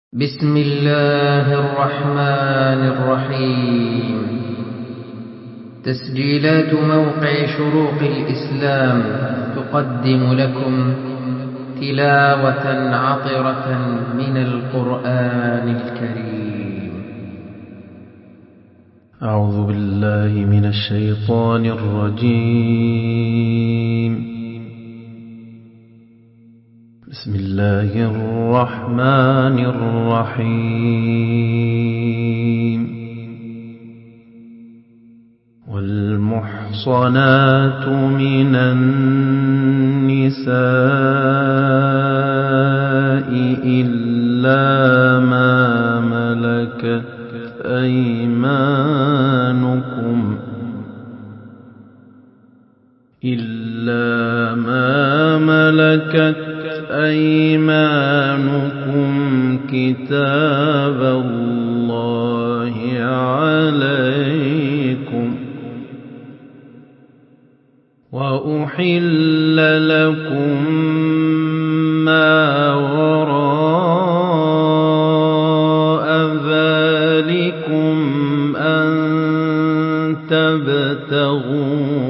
بسم الله الرحمن الرحيم. تسجيلات موقع شروق الإسلام تقدم لكم تلاوة عطرة من القرآن الكريم. أعوذ بالله من الشيطان الرجيم. بسم الله الرحمن الرحيم. والمحصنات من النساء إلا ما ملكت أيمانكم كتاب الله عليكم. وأحل لكم ما وراء ذلكم أن تبتغوا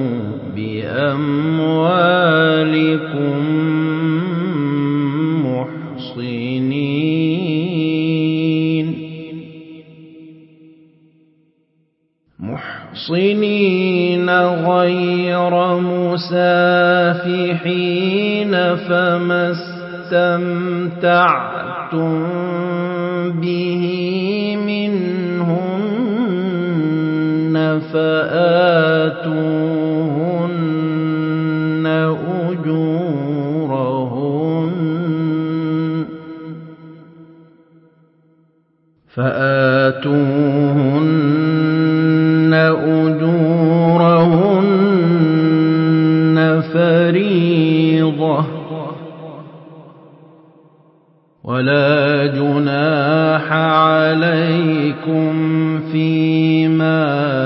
بأموالكم محصنين غير مسافحين، فما استمتعتم به منهن فآتوهن أجورهن فريضة، ولا جناح عليكم فيما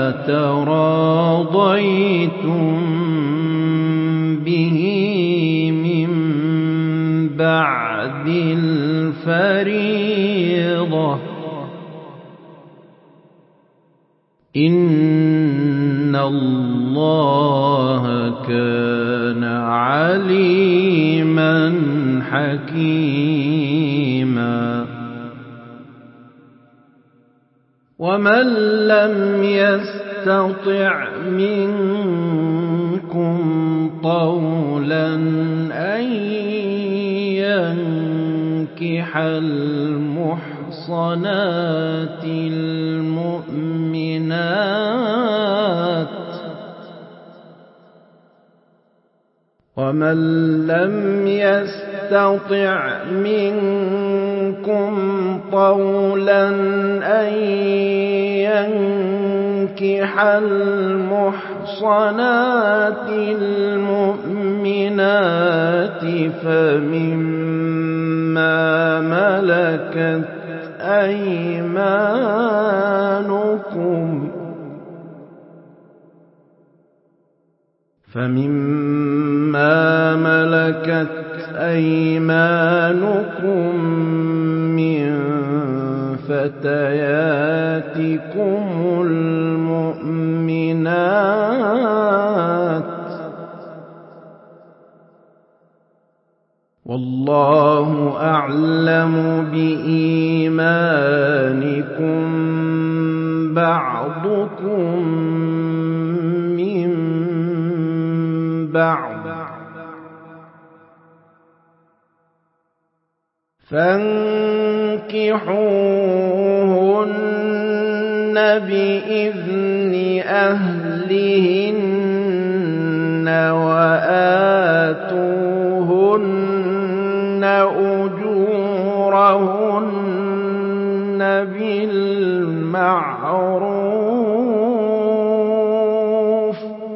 تراضيتم به من بعد الفريضة، إن الله كان عليما حكيما. ومن لم يستطع منكم طولا أن ينكح المحصنات ومن لم يستطع منكم طولا أن ينكح المحصنات المؤمنات فمما ملكت أيمانكم من فتياتكم المؤمنات، والله أعلم بإيمانكم، بعضكم من بعض، فانكحوهن بإذن أهلهن وآتوهن أجورهن بالمعروف،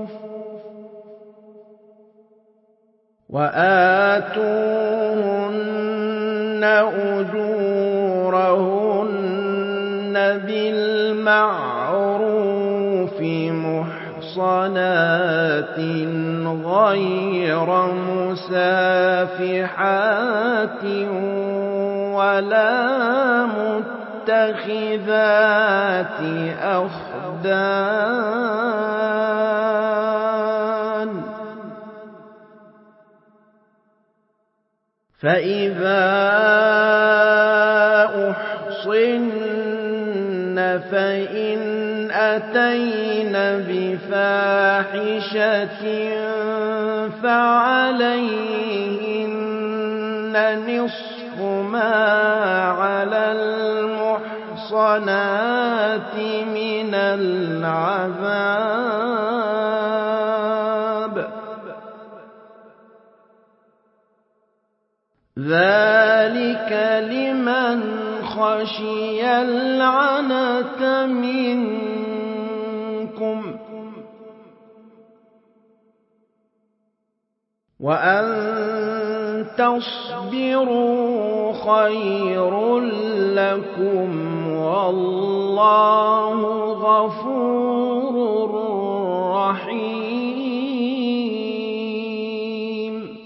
محصنات غير مسافحات ولا متخذات أخدان فإذا أحصن فإن أتين بفاحشة فعليهن نصف ما على المحصنات من العذاب ذلك لمن خشي العنة منكم وأن تصبروا خير لكم والله غفور رحيم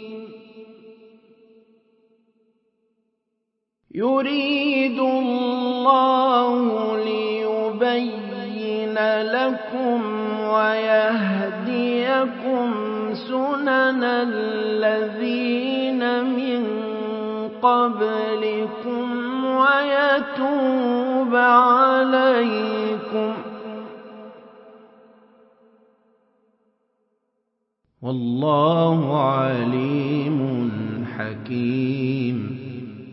يريد الله ليبين لكم ويهديكم سنن الذين من قبلكم ويتوب عليكم والله عليم حكيم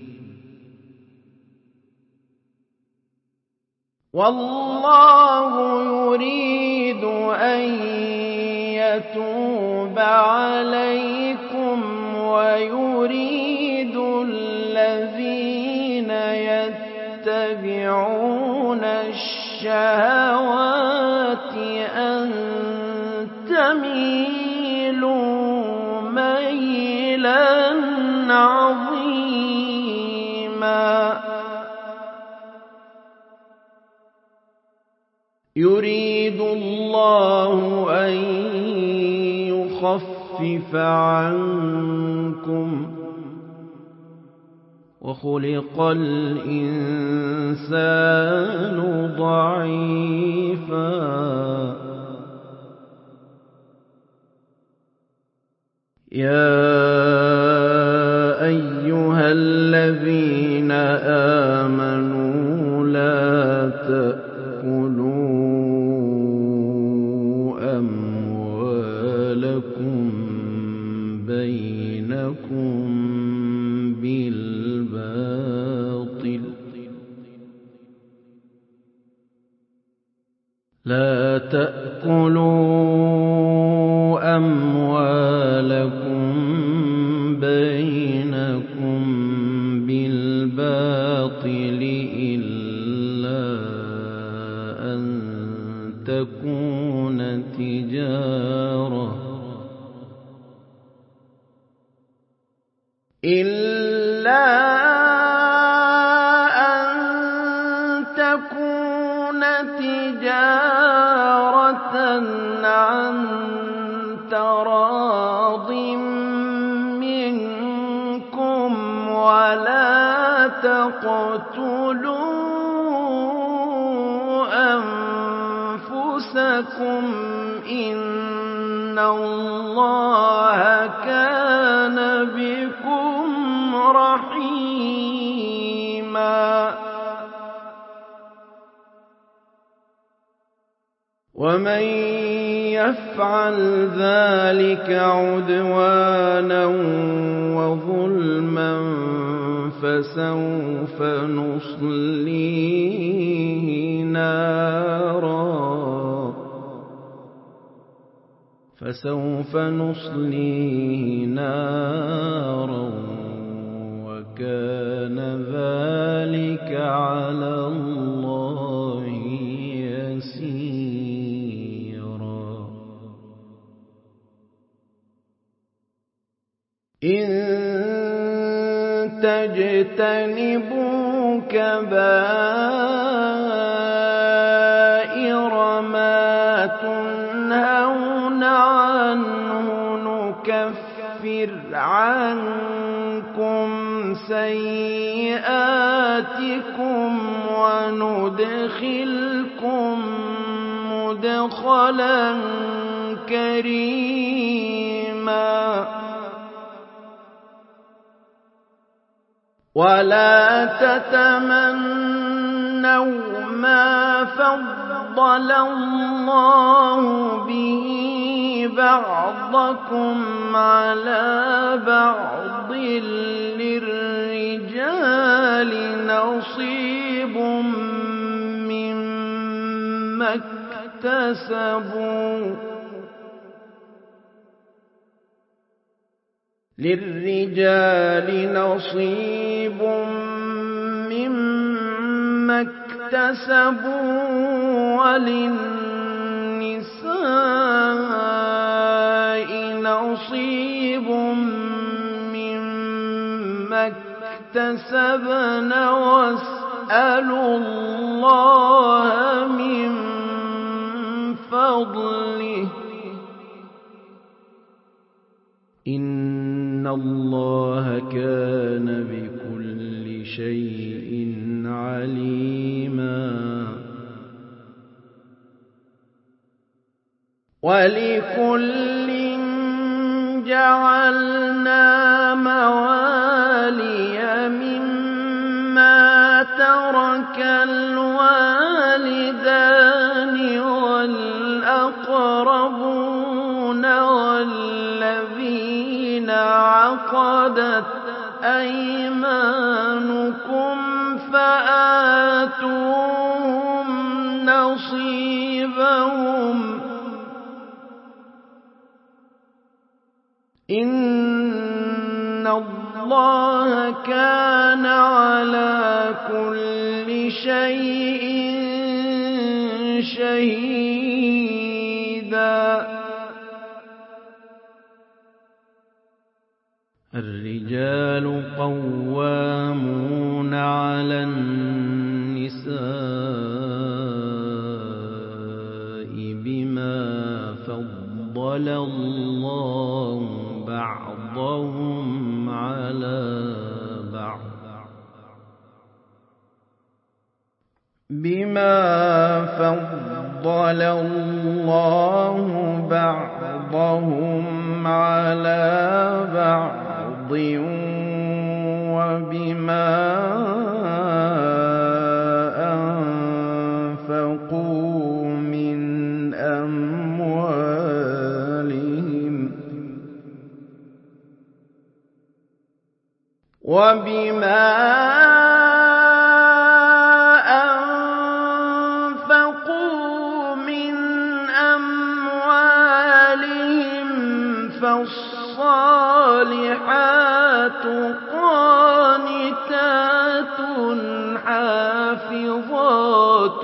والله يريد أن يتوب عليكم ويريد الذين يتبعون الشهوات أن تميلوا ميلا عظيما يريد الله أن يخفف عنكم وخلق الإنسان ضعيفا يا أيها الذين آمنوا لا تأكلوا أموالكم بينكم بالباطل لا تأكلوا أموالكم بينكم بالباطل إلا أن تكون تجارة عن تراض منكم ولا تقتلوا أنفسكم إن الله كان بكم رحيما ومن يفعل ذلك عدوانا وظلما فسوف نصليه نارا وكان ذلك على الله يسيرا إن تجتنبوا كبائر ما تنهون عنه نكفر عنكم سيئاتكم دخلا كريما ولا تتمنوا ما فضل الله به بعضكم على بعض للرجال نصيب مما اكتسبوا للرجال نصيب مما اكتسبوا وللنساء نصيب مما اكتسبن واسألوا الله من فضله إن الله كان بكل شيء عليما ولكل جعلنا موالي مما ترك الوالدان والأقربون والذين عقدت أيمانكم فآتوهم نصيبهم إن الله كان على كل شيء شهيدا الرجال قوامون على النساء بما فضل الله بعضهم على بعض وبما أنفقوا من أموالهم فالصالحات قانتات حافظات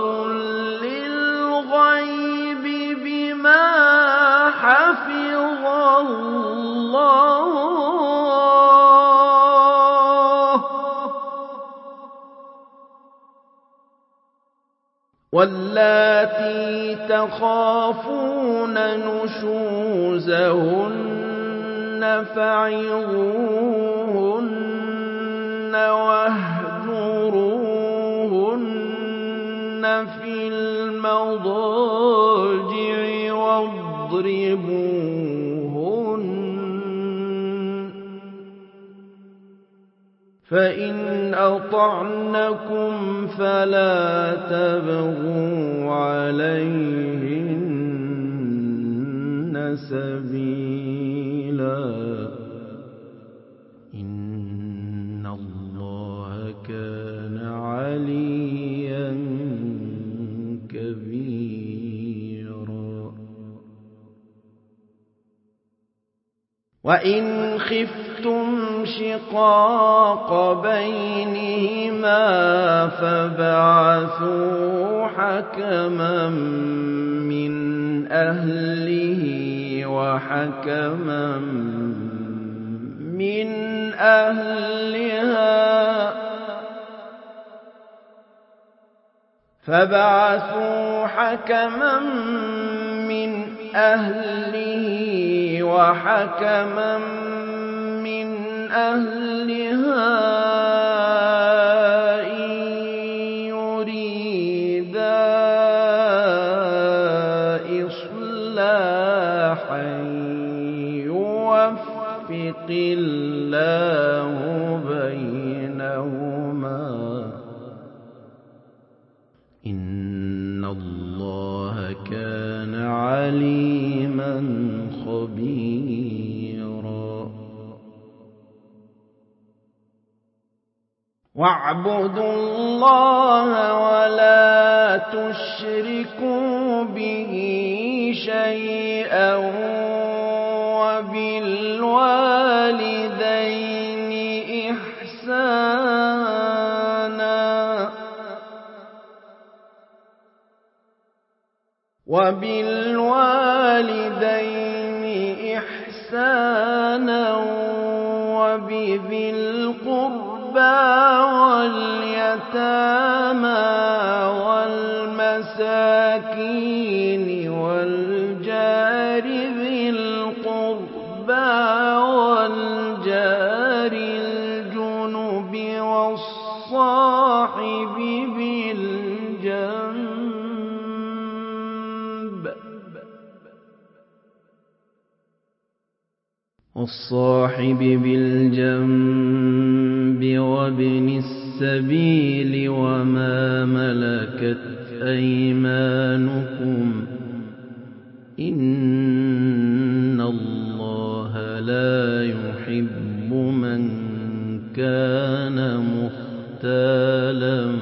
للغيب بما حفظ الله واللاتي تخافون نشوزهن فعظوهن واهجروهن في المضاجع واضربوهن فإن أطعنكم فلا تبغوا عليهن سبيلا إن الله كان عليا كبيرا وإن خفتم شقاق بينهما فبعثوا حكما من أهله وحكما من أهلها فبعثوا حكما من أهله وحكما من أهلها إن يريدا يفرق الله بينهما إن الله كان عليما خبيرا واعبدوا الله ولا تشركوا به شيئا وبالوالدين إحسانا وبذي القربى واليتامى والمساكين والجار ذي القربى والجار الجنب والصاحب بالجنب وابن السبيل وما ملكت أيمانكم إن الله لا يحب من كان مختالا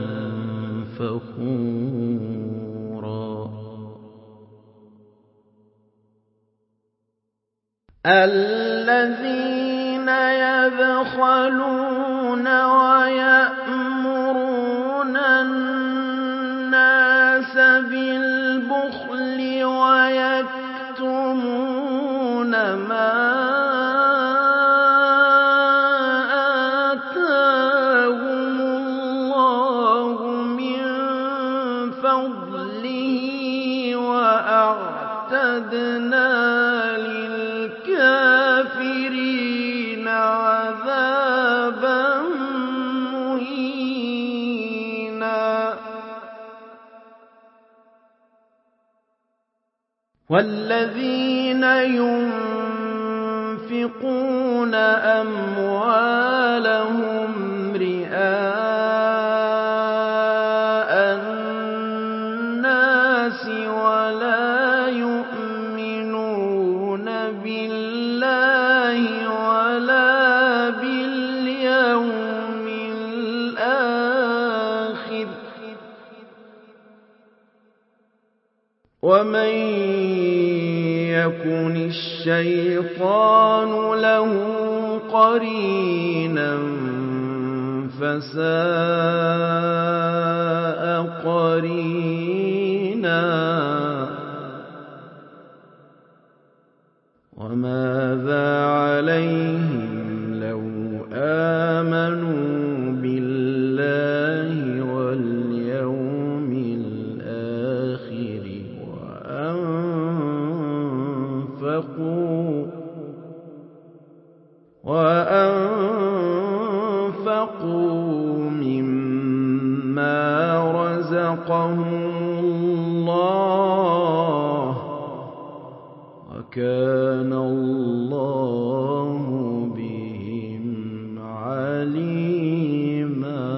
فخورا الذين يبخلون ويأمرون الناس بالبخل ويكتمون ما آتاهم الله من فضله وأعتدنا للكافرين عذابا مهينا والذين ينفقون أموالهم رئاء الناس ولا يؤمنون بالله ولا باليوم الآخر ومن يكن الشيطان له قرينا فساء قرينا وماذا عليهم لو آمنوا بالله واليوم الآخر وأنفقوا مما رزقهم الله وكان الله بهم عليما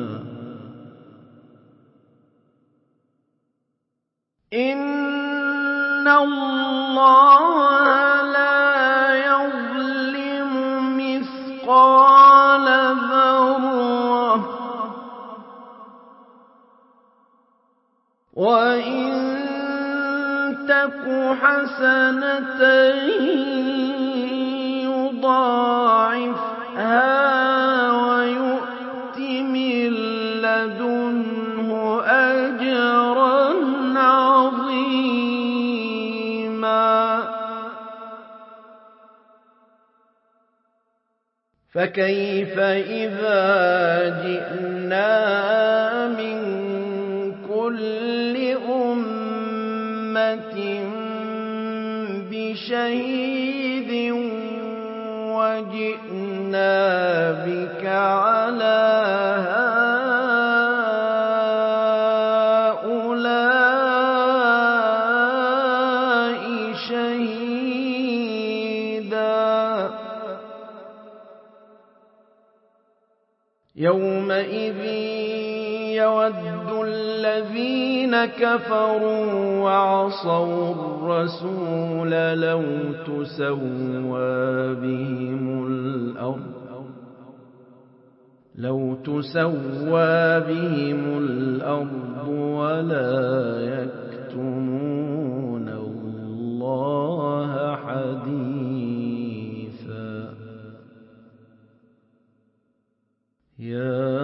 إن الله لا يظلم مثقال ذرة وإن تك حسنة يضاعفها ويؤت من لدنه أجرا عظيما فكيف إذا جئنا من كل أمة بشهيد وجئنا بك على هؤلاء شهيدا يومئذ يود الذين كفروا وعصوا الرسول لو تسوى بهم الأرض ولا يكتمون الله حديثا يا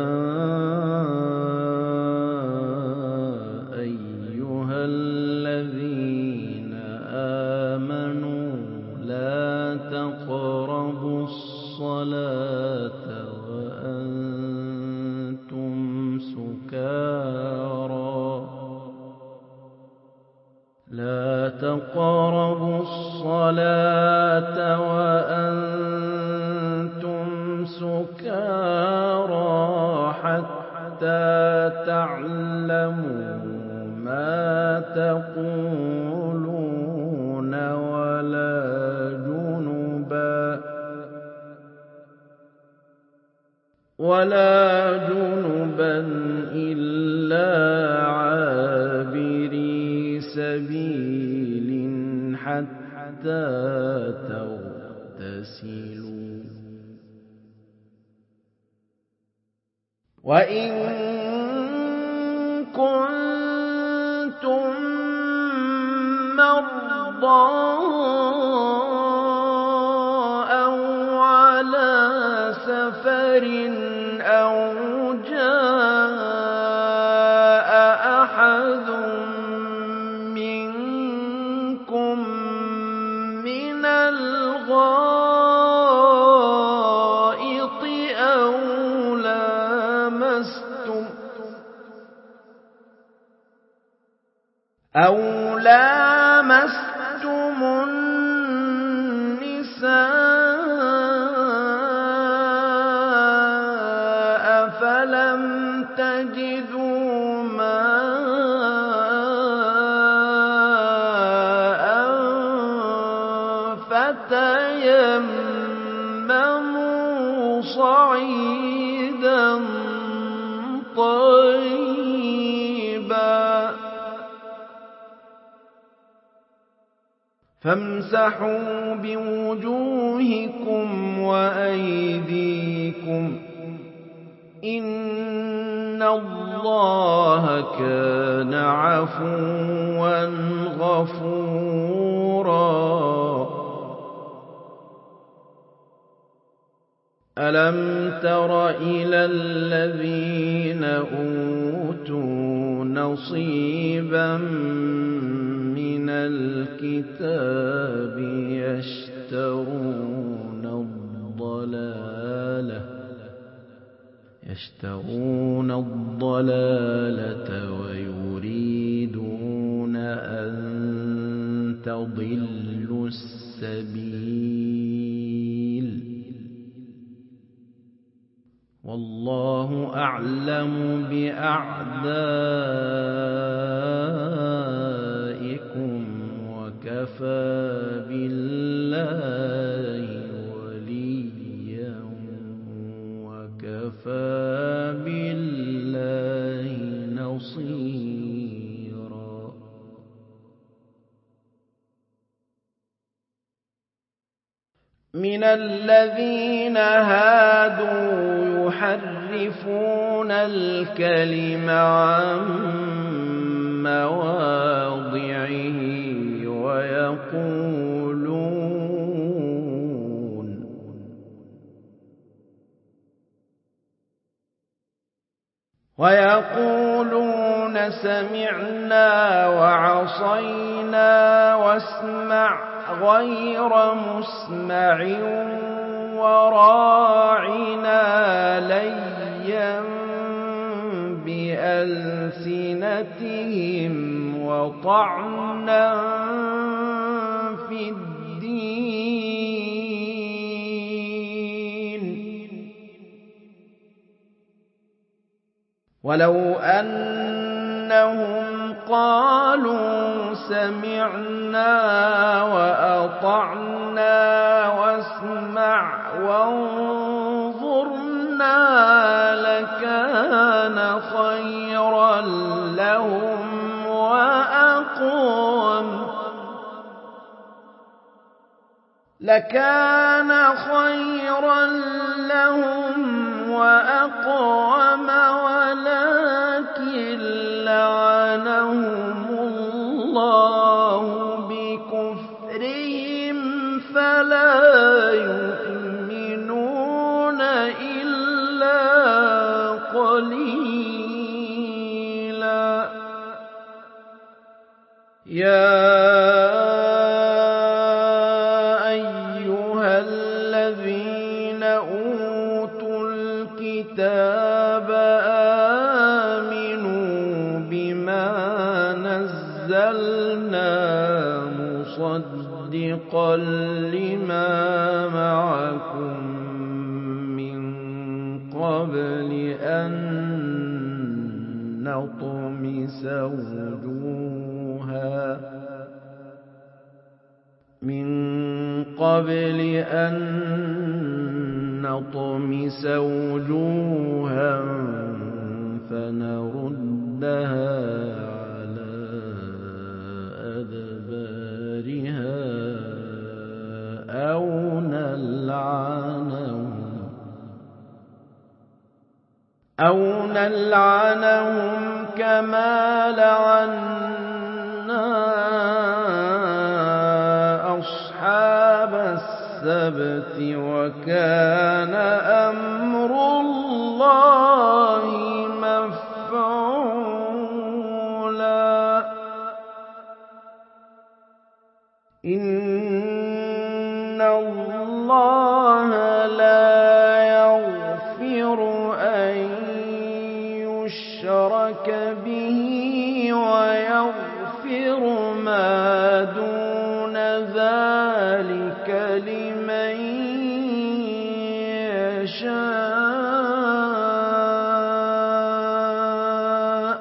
أيها الذين آمنوا لا تقربوا الصلاة وأنتم سكارى حتى تعلموا ما تقولون ولا جنبا إلا عابري سبيل حتى تغتسلوا وإن كنتم مرضى أو على سفر أو جاء أحد منكم من الغائط أو لامستم النساء فلم تجدوا ماء فتيمموا صعيدا طيبا فامسحوا بوجوهكم وأيديكم إن الله كان عفوا غفورا ألم تر إلى الذين أوتوا نصيبا من الكتاب يشترون الضلالة ويريدون أن تضلوا السبيل والله أعلم بأعدائكم وكفى بالله وليا وكفى بالله نصيرا من الذين هادوا يحرفون الكلم عن مواضعه ويقولون سمعنا وعصينا واسمع غير مسمع وراعنا ليا بألسنتهم وطعنا في الدين ولو أنهم قالوا سمعنا وأطعنا واسمع وانظرنا لكان خيرا لهم وأقوم ولكن لعنهم الله بكفرهم فلا يؤمنون إلا قليلا. يا أيها الذين أوتوا الكتاب آمنوا بما نزلنا مصدقا لما معكم من قبل أن نطمس وجوها فنردها على أدبارها أو نلعنهم كما لعنا أصحاب السبت وكان أمر الله مفعولا. إن الله لا يغفر أن يشرك به ويغفر ما دون ذلك لمن يشاء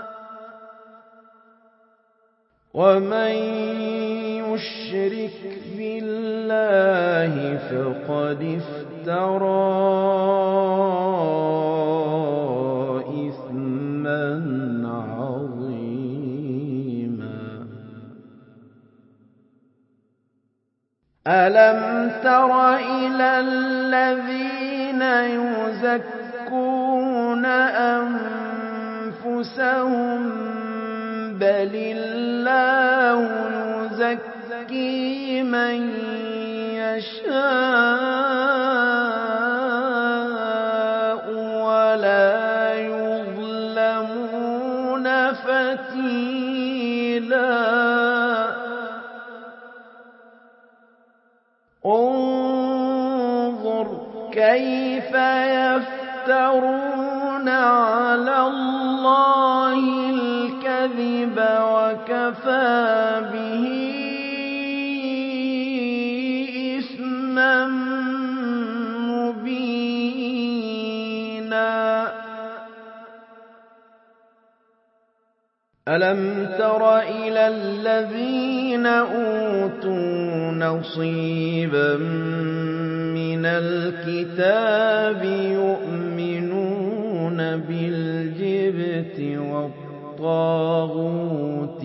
ومن يشرك بالله فقد افترى إثما عظيما. ألم تر إلى الذين يزكون أنفسهم بل الله يزكي من يشاء ولا يظلمون فتيلا. انظر كيف يفترون على الله الكذب وكفى به إثما مبينا. ألم تر إلى الذين أوتوا نصيبا من الكتاب يؤمنون بالجبت والطاغوت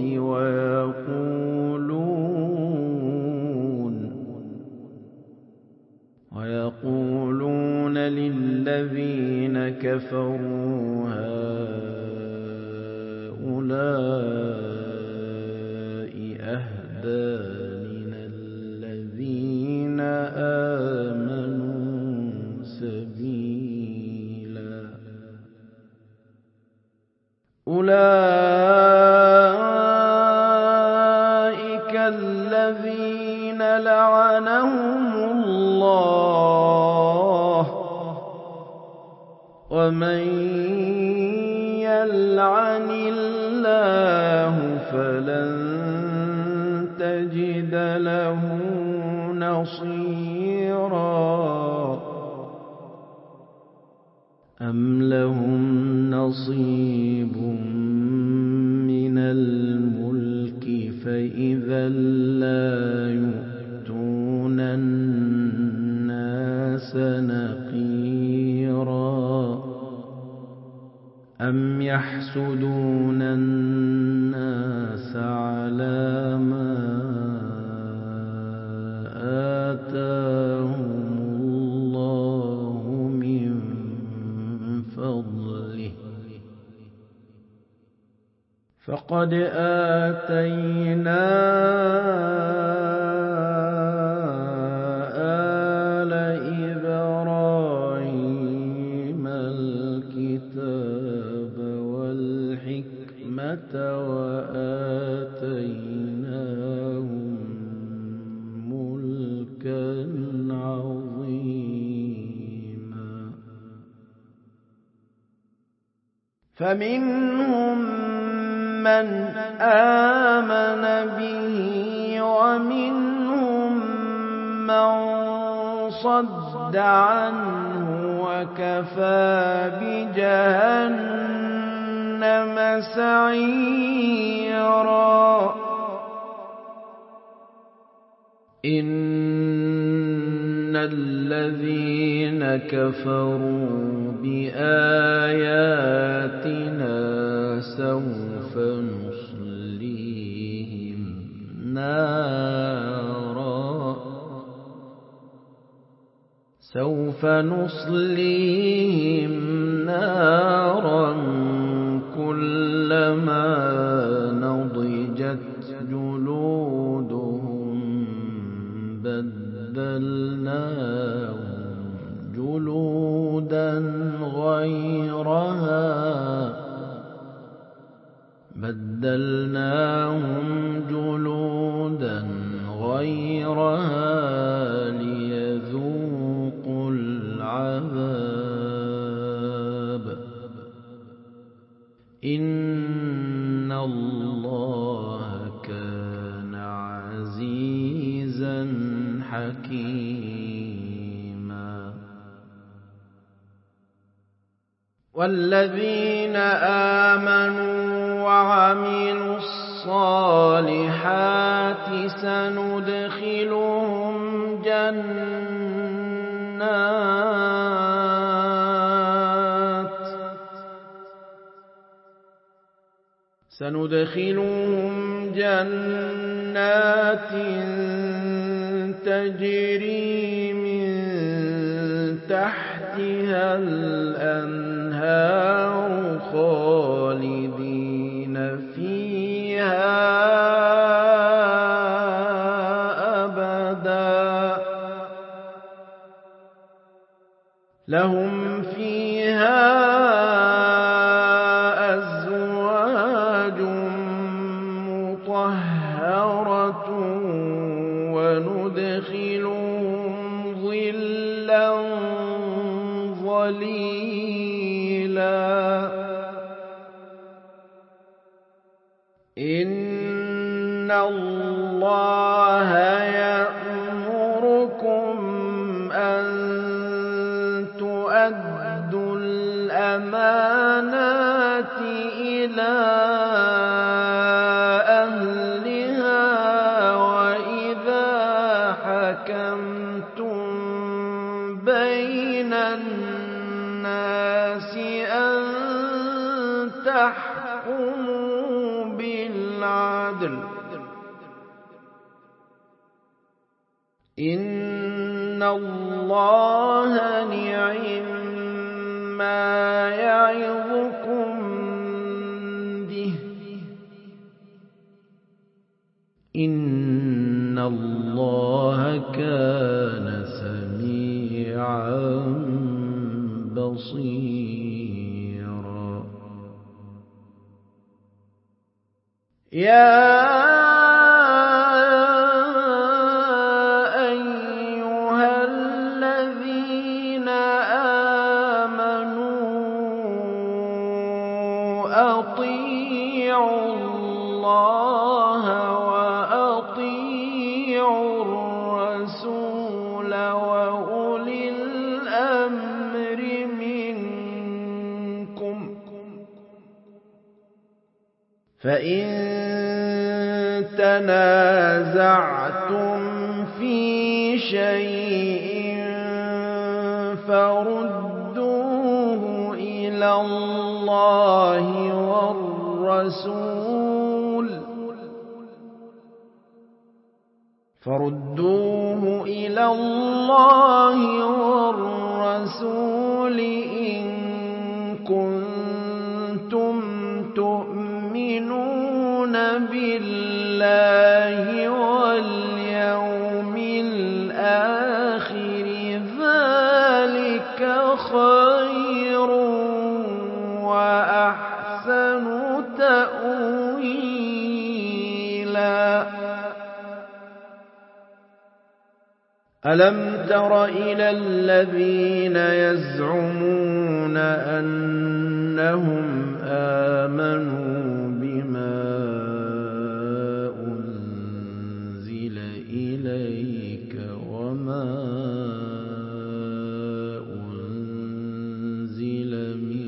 ويقولون للذين كفروا هؤلاء أهدى من الذين آمنوا سبيلا. أولئك الذين لعنهم الله ومن يلعن الله فلن تجد له نصيرا. أم لهم نصيب من الملك فإذا لا يؤتون الناس نقيرا. يحسدون الناس على ما آتاهم الله من فضله فقد آتينا آل إبراهيم الكتاب والحكمة وآتيناهم ملكا عظيما فمنهم من آمن به ومنهم من صد عنه وكفى بجهنم سعيرا إن الذين كفروا بآياتنا سوف نصليهم نارا كلما نضجت جلودهم بدلناهم جلودا غيرها ليذوقوا العذاب إن الله كان عزيزا حكيما والذين آمنوا وعملوا الصالحات سندخلهم جنات تجري من تحتها الأنهار خالدين فيها أبدا لهم فيها أزواج مطهرة وندخلهم ظلا ظليلا إن الله يأمركم أن تؤدوا الأمانات إلى أهلها وإذا حكمتم بين الناس أن تحكموا بالعدل إن الله نعم-ما يعظكم به إن الله كان سميعا بصيرا يا أطيعوا الله وأطيعوا الرسول وأولي الأمر منكم فإن تنازعتم في شيء فردوه إلى الله اللَّهِ وَالرَّسُولِ فَرُدُّوهُ إِلَى اللَّهِ وَالرَّسُولِ إِن كُنتُمْ تُؤْمِنُونَ بِاللَّهِ وَالْيَوْمِ الْآخِرِ ذَلِكَ خَيْرٌ وَأَحْسَنُ تَأْوِيلًا أَلَمْ تَرَ إِلَى الَّذِينَ يَزْعُمُونَ أَنَّهُمْ آمَنُوا بِمَا أُنزِلَ إِلَيْكَ وَمَا أُنزِلَ مِن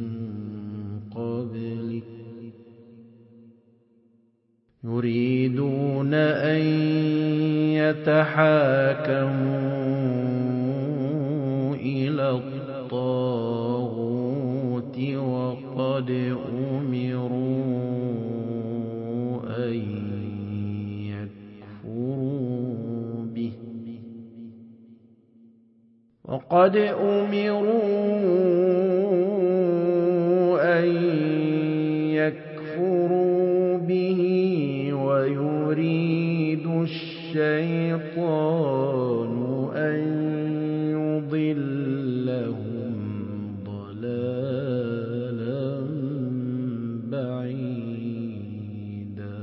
قَبْلِكَ يُرِيدُونَ أَن يَتَحَاكَمُوا إِلَى الطَّاغُوتِ وَقَدْ أُمِرُوا أَن يَكْفُرُوا بِهِ وَيُرِيدُ الشَّيْطَانُ أَن يُضِلَّهُمْ ضَلَالًا بَعِيدًا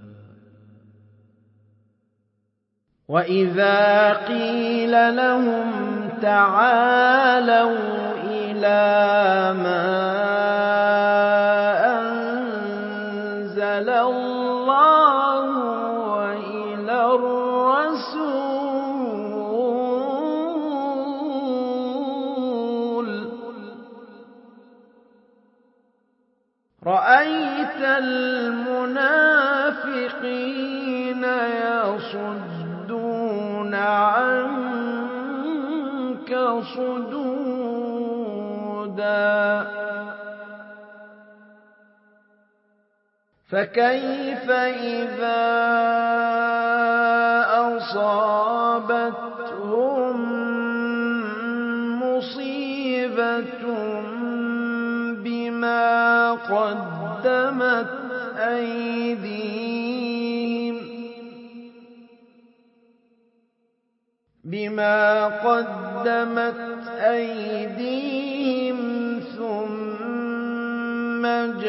وَإِذَا قِيلَ لَهُمْ تَعَالَوْا إِلَىٰ مَا أَنزَلَ اللَّهُ وَإِلَى الرَّسُولِ رَأَيْتَ الْمُنَافِقِينَ يَصُدُّونَ عَنكَ صُدُودًا فَكَيْفَ إِذَا أَصَابَتْهُم مُّصِيبَةٌ بِمَا قَدَّمَتْ أَيْدِيهِمْ ثُمَّ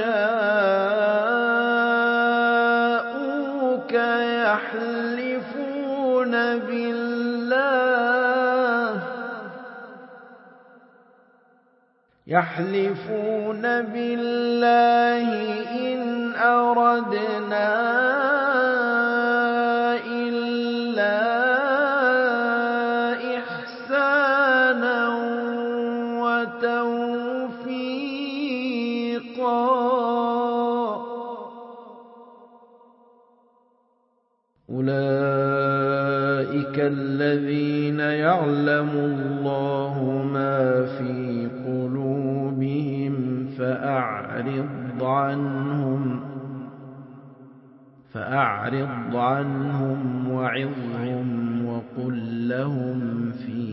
جَاءُوكَ يَحْلِفُونَ بِاللَّهِ إِنْ أَرَدْنَا إِلَّا إِحْسَانًا وَتَوْفِيقًا أُولَئِكَ الَّذِينَ يَعْلَمُ اللَّهُ مَا فِي قُلُوبِهِمْ فَأَعْرِضْ عَنْهُمْ وَعِظْهُمْ وَقُل لَّهُمْ فِي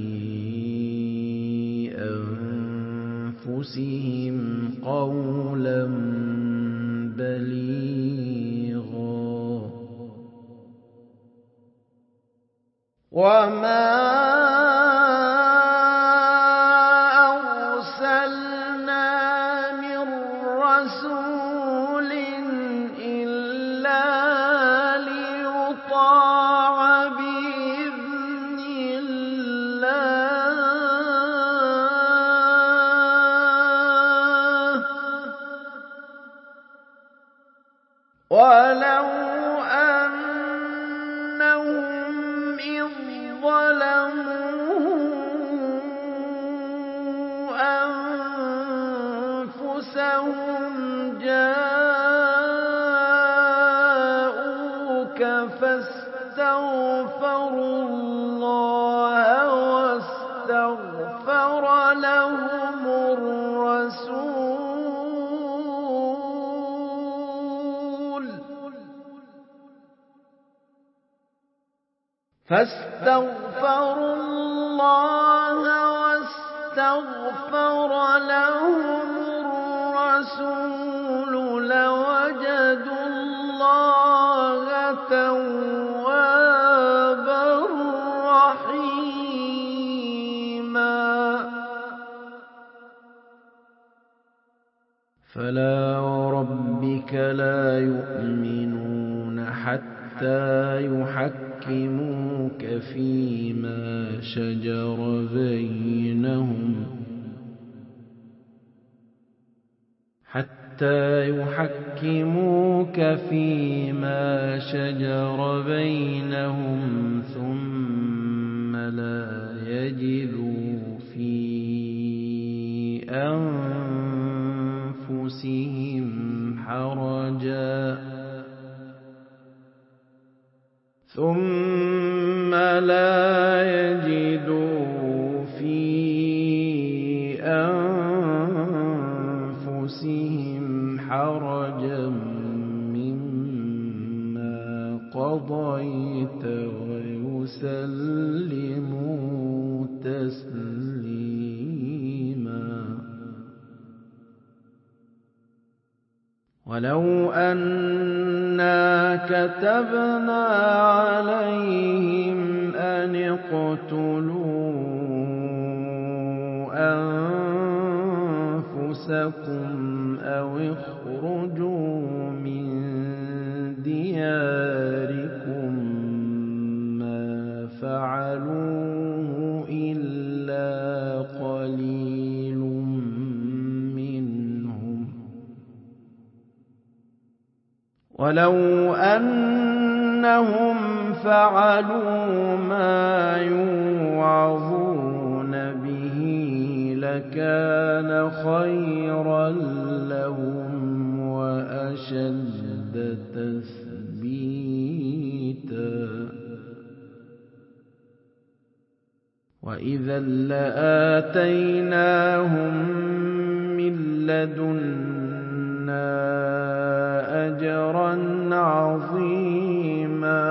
أَنفُسِهِمْ قَوْلًا بَلِيغًا وَمَا أَرْسَلْنَا مِن رَّسُولٍ إِلَّا لِيُطَاعَ بِإِذْنِ اللَّهِ وَلَوْ أَنَّهُمْ إِذ ظَلَمُوا أَنفُسَهُمْ جَاءُوكَ فَاسْتَغْفَرُوا اللَّهَ وَاسْتَغْفَرَ لَهُمُ الرَّسُولُ فاستغفروا الله واستغفر لهم الرسول لوجدوا الله توابا رحيما فلا وربك لا يؤمنون حتى يحكموك فيما شجر بينهم ثم لا يجدوا في أنفسهم حرجا مما قضيت ويسلموا تسليما ولو أنا كتبنا عليهم أن اقتلوا أنفسكم أو اخرجوا من دياركم ما فعلوه إلا قليل منهم ولو أنهم فعلوا ما يوعظون به لكان خيرا لهم وأشد تثبيتا وإذا لآتيناهم من لدنا أجرا عظيما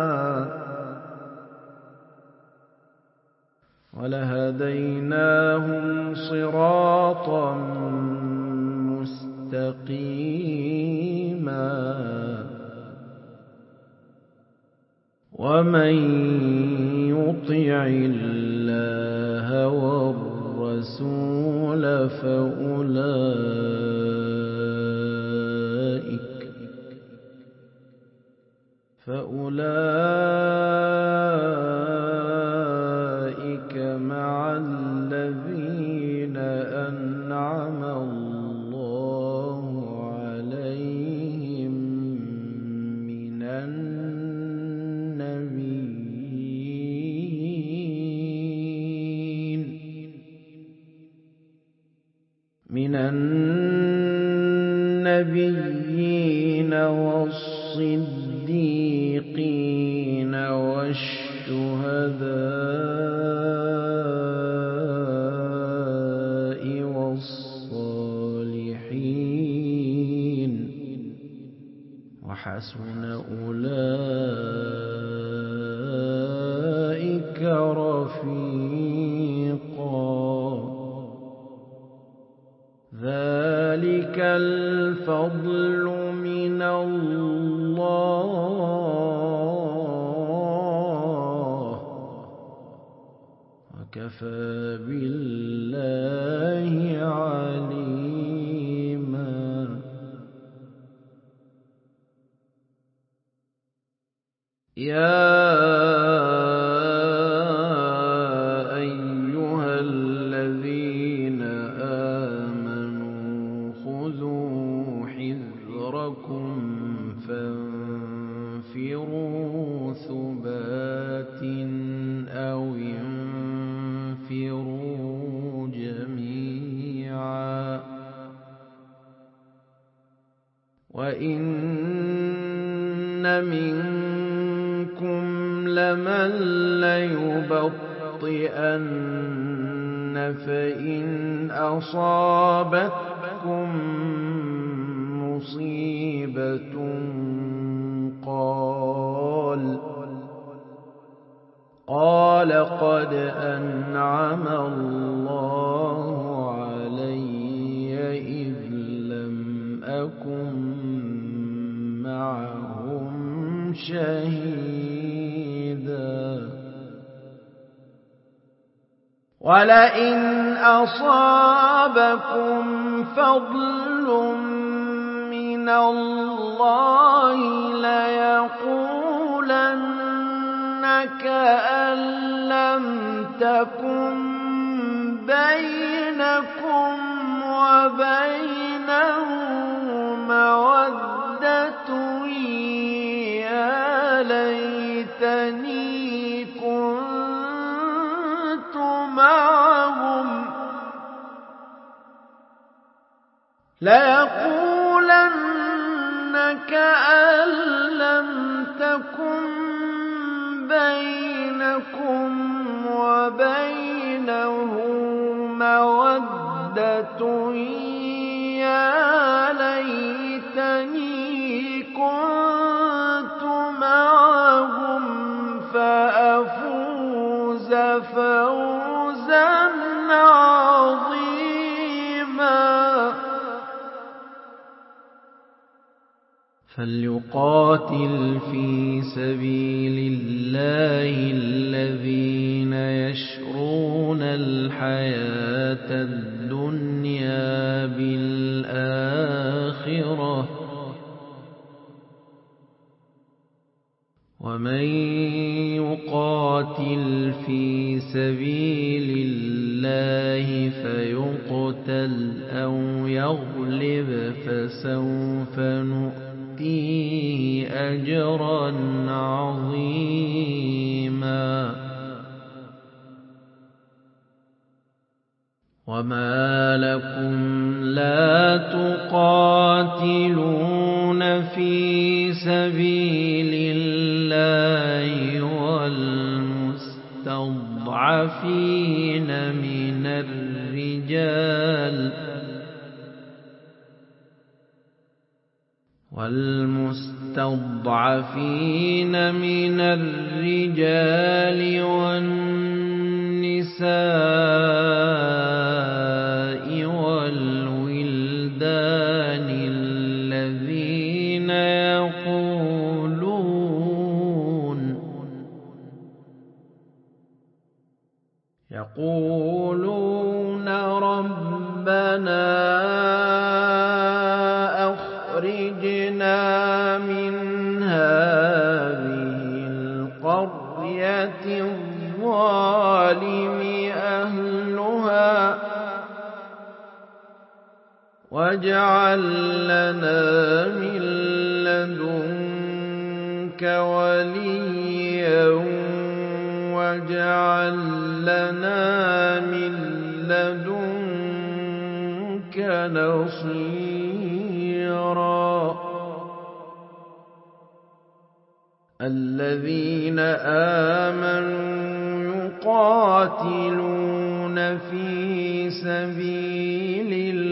ولهديناهم صراطا مستقيما ومن يطع الله والرسول فأولئك مع الذين أنعم الله عليهم من النبيين والصديقين والشهداء والصالحين وحسن أولئك رفيقا ذلك الفضل من الله وكفى بالله عليما يا أيها الذين آمنوا خذوا حذركم فانفروا ثبات أو انفروا جميعا وإن منكم لمن ليبطئن فإن أصابتكم مصيبة لقد أنعم الله علي إذ لم أكن معهم شهيدا ولئن أصابكم فضل من الله ليقولن كأن لم تكن بينكم وبينه مودة يا ليتني كنت معهم ليقولن كأن لم تكن بينكم وبينه مودة يا ليتني كنت معهم فأفوز فوزا عظيما فليقاتل في سبيل الله الذين يشرون الحياة الدنيا بالآخرة ومن يقاتل في سبيل الله فيقتل أو يغلب فسوف نؤتيه أجرا عظيما وما لكم لا تقاتلون في سبيل الله والمستضعفين من الرجال والنساء والولدان الذين يقولون ربنا أخرجنا من هذه القرية الظالم أهلها واجعل لنا من لدنك وليا واجعل لنا من لدنك نصيرا الذين آمنوا يقاتلون في سبيل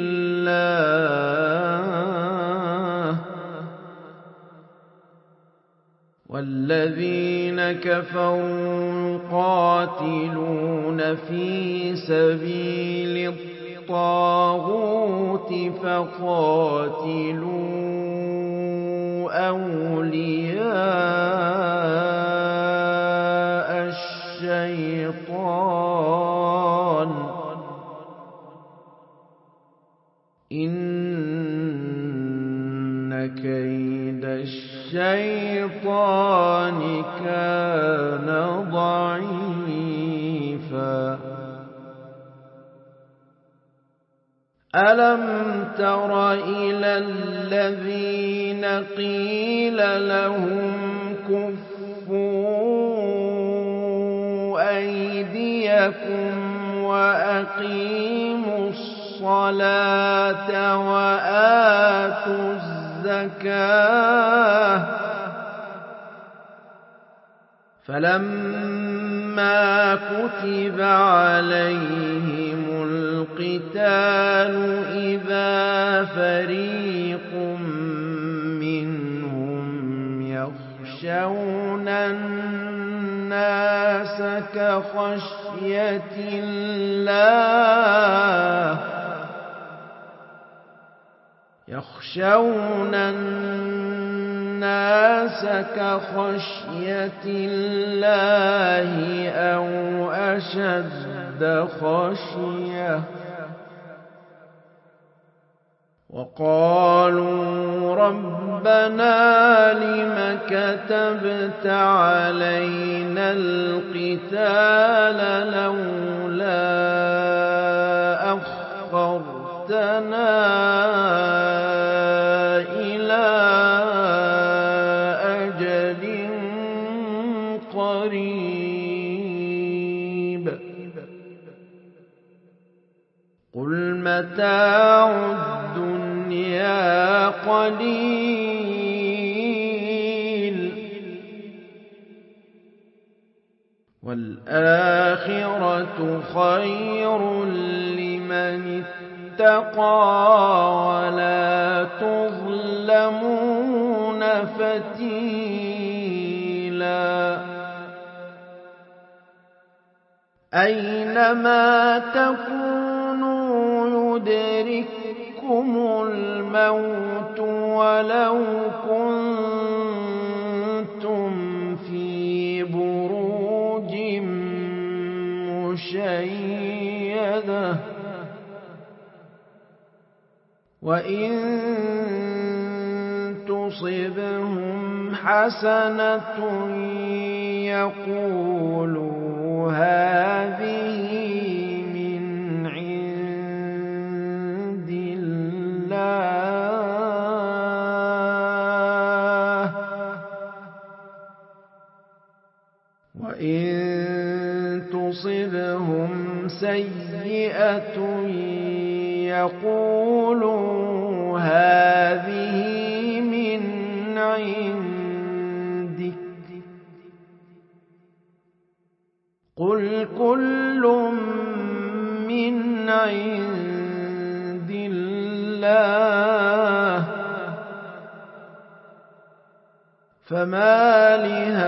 الله والذين كفروا يقاتلون في سبيل الطاغوت فقاتلوا أولياء الشيطان إن كيد الشيطان كان ضعيفا ألم تر إلى الذين قيل لهم كفوا أيديكم وأقيموا الصلاة وآتوا الزكاة فلما كتب عليهم القتال إذا فريق منهم يخشون الناس كخشية الله يخشون الناس كخشية الله أو أشد خشية وقالوا ربنا لم كتبت علينا القتال لولا أخرتنا إلى أجل قريب قل متاع الدنيا قليل والآخرة خير لمن اتقى ولا تظلمون فتيلا أينما تكونوا يدرككم الموت ولو كنتم في بروج مشيدة وإن تصبهم حسنة يقولوا هذه من عند الله وإن تصبهم سيئة يقولوا هذه من عندك قل كل من عند الله فما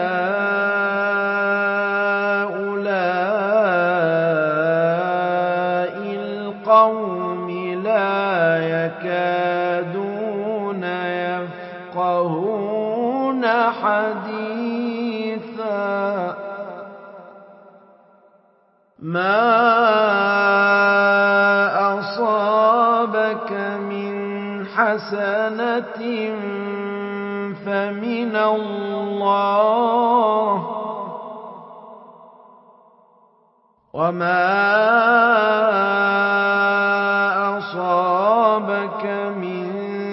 لهؤلاء القوم لا يكادون يفقهون حديثا ما أصابك من حسنة فمن الله وما أصابك من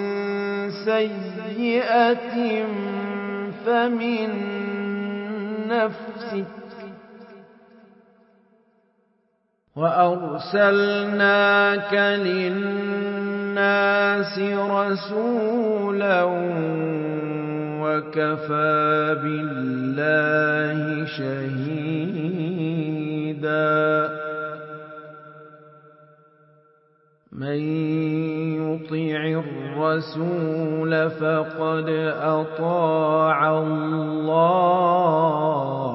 سيئة فمن نفسك وأرسلناك للناس رسولا وكفى بالله شهيدا من يطع الرسول فقد أطاع الله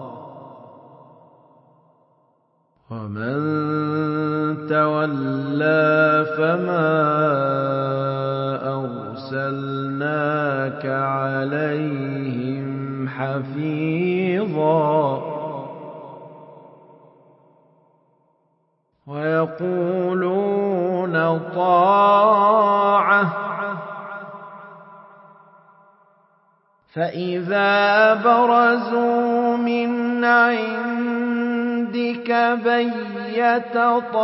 ومن تولى فما أرسلناك عليهم حفيظا ويقولون طاعة فإذا برزوا من عندك بيت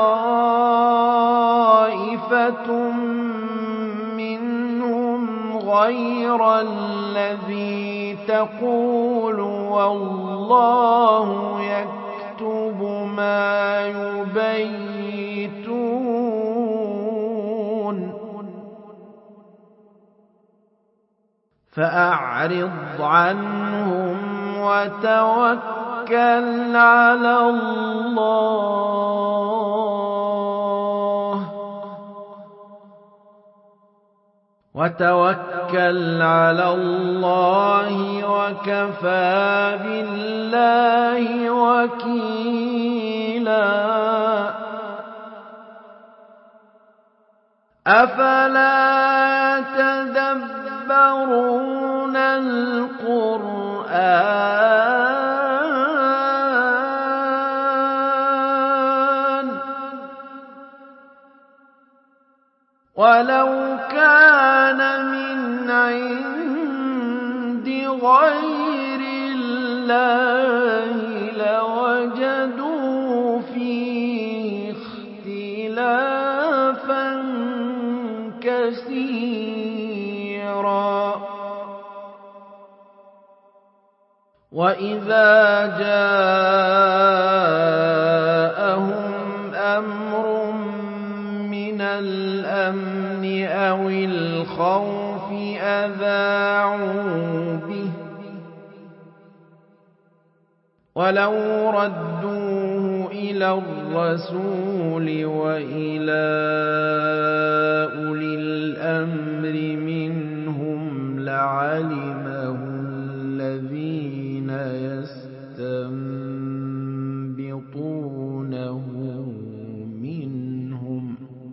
طائفة منهم غير الذي تقول والله يكتب ما يبيتون فأعرض عنهم وتوكل على الله وتوكل على الله وكفى بالله وكيلا أفلا يتدبرون القرآن ولو كان من عند غير الله لوجدوا فيه اختلافا كثيرا وإذا جاءهم أمر من الأمن أو الخوف أذاعوا به ولو ردوه إلى الرسول وإلى أولي الأمر منهم لعلمه الذين يستنبطونه منهم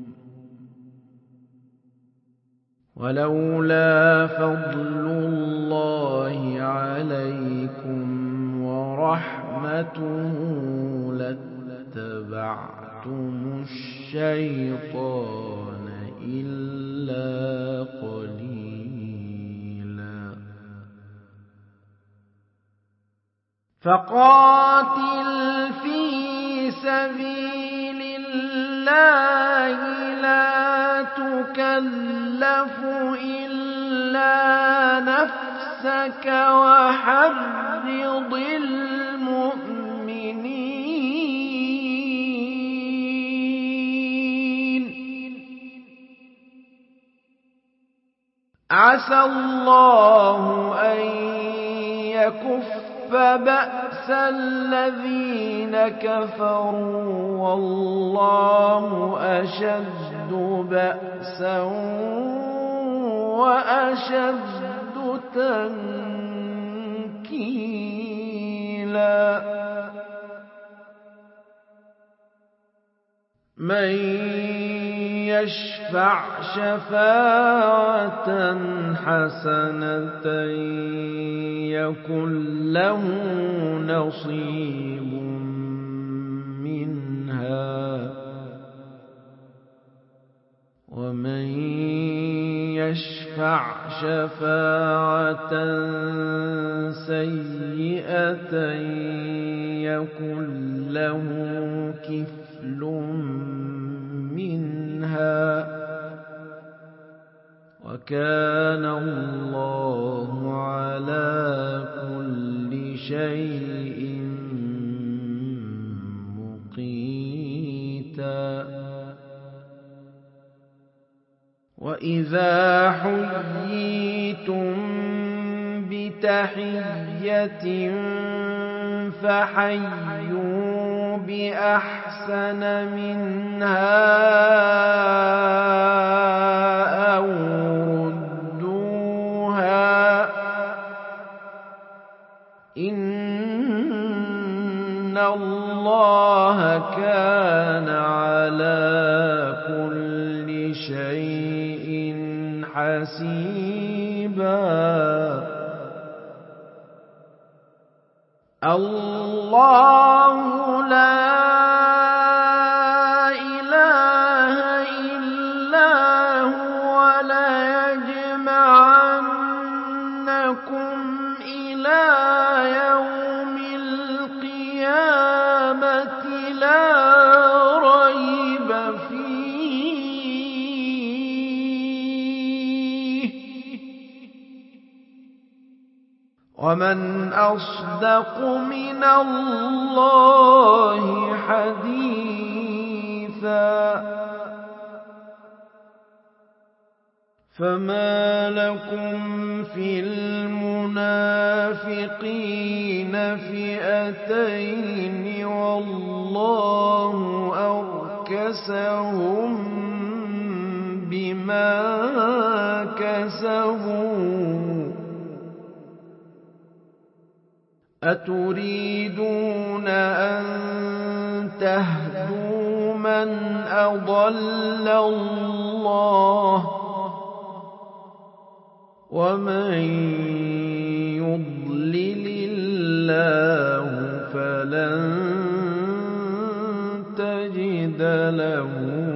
ولولا فضل الله عليكم ورحمته لاتبعتم الشيطان إلا قليلا فقاتل في سبيل الله لا تكلف إلا نفسك وحرض المؤمنين عسى الله أن يكف بأس الذين كفروا والله أشد بأسا وأشد تنكيلا من يشفع شفاعة حسنة يكن له نصيب منها ومن يشفع شفاعة سيئة يكن له كفل منها وكان الله على كل شيء مقيتا وإذا حييتم بتحية فحيوا بأحسن منها أو ردوها إن الله كان على كل شيء حسيبا الله لا إله إلا هو ليجمعنكم إلى يوم القيامة لا ريب فيه ومن أصدق من الله حديثا فما لكم في المنافقين فئتين والله أركسهم بما كسبوا أتريدون أن تهدوا من أضل الله ومن يضلل الله فلن تجد له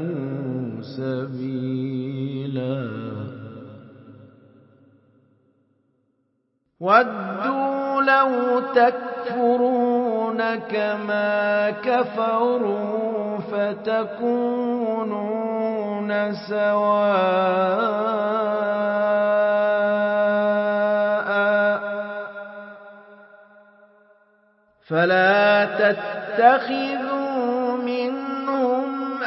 سبيلا ودوا لو تكفرون كما كفروا فتكونون سواء فلا تتخذوا منهم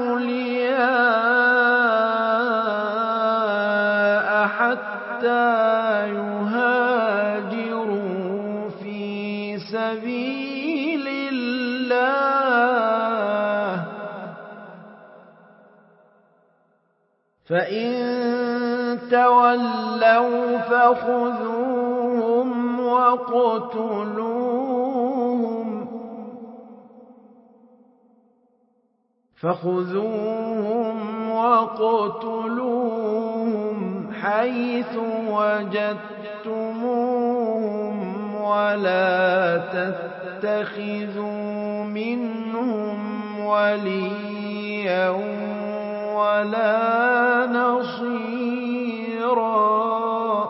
أولياء حتى يهاجروا في سبيل الله فإن تولوا فخذوهم وقتلوهم حيث وجدتموهم ولا تتخذوا منهم وليا ولا نصيرا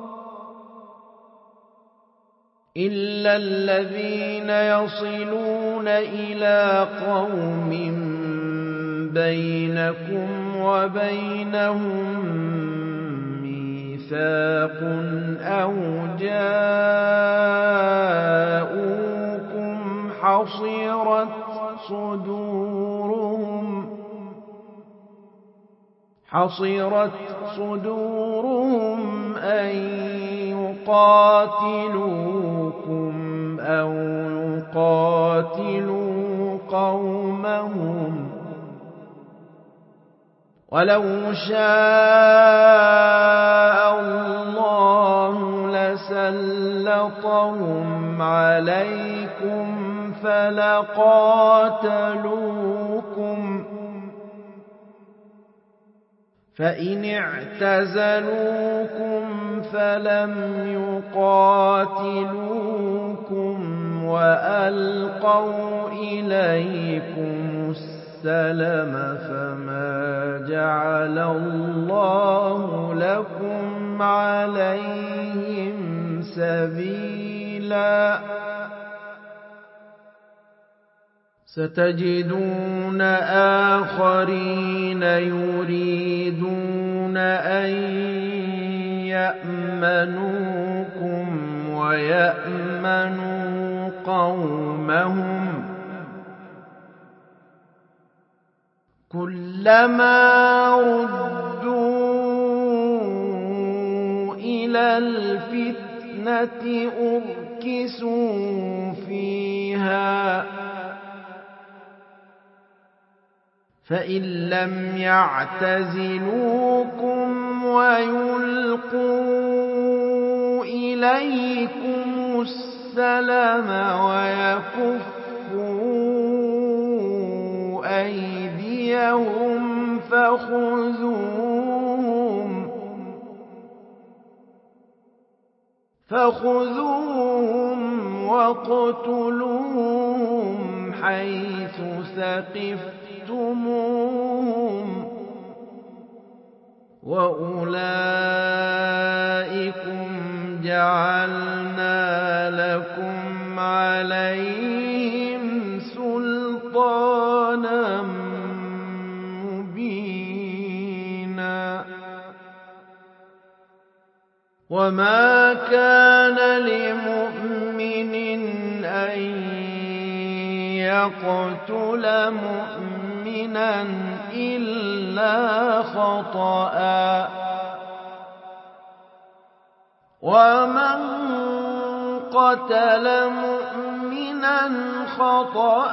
إلا الذين يصلون إلى قوم بينكم وبينهم ميثاق أو جاءوكم حصرت صدورهم أن يقاتلوكم أو يقاتلوا قومهم ولو شاء الله لسلطهم عليكم فلقاتلوكم فإن اعتزلوكم فلم يقاتلوكم وألقوا إليكم السلم فما جعل الله لكم عليهم سبيلا ستجدون آخرين يريدون أن يأمنوكم ويأمنوا قومهم كلما ردوا إلى الفتنة أركسوا فيها فإن لم يعتزلوكم ويلقوا إليكم السلم ويكفوا أيديهم فخذوهم واقتلوهم حيث ثقفتموهم وأولئكم جعلنا لكم عليهم سلطانا مبينا وما كان لمؤمن أن يقتل مؤمنا إلا خطأ ومن قتل مؤمنا خطأ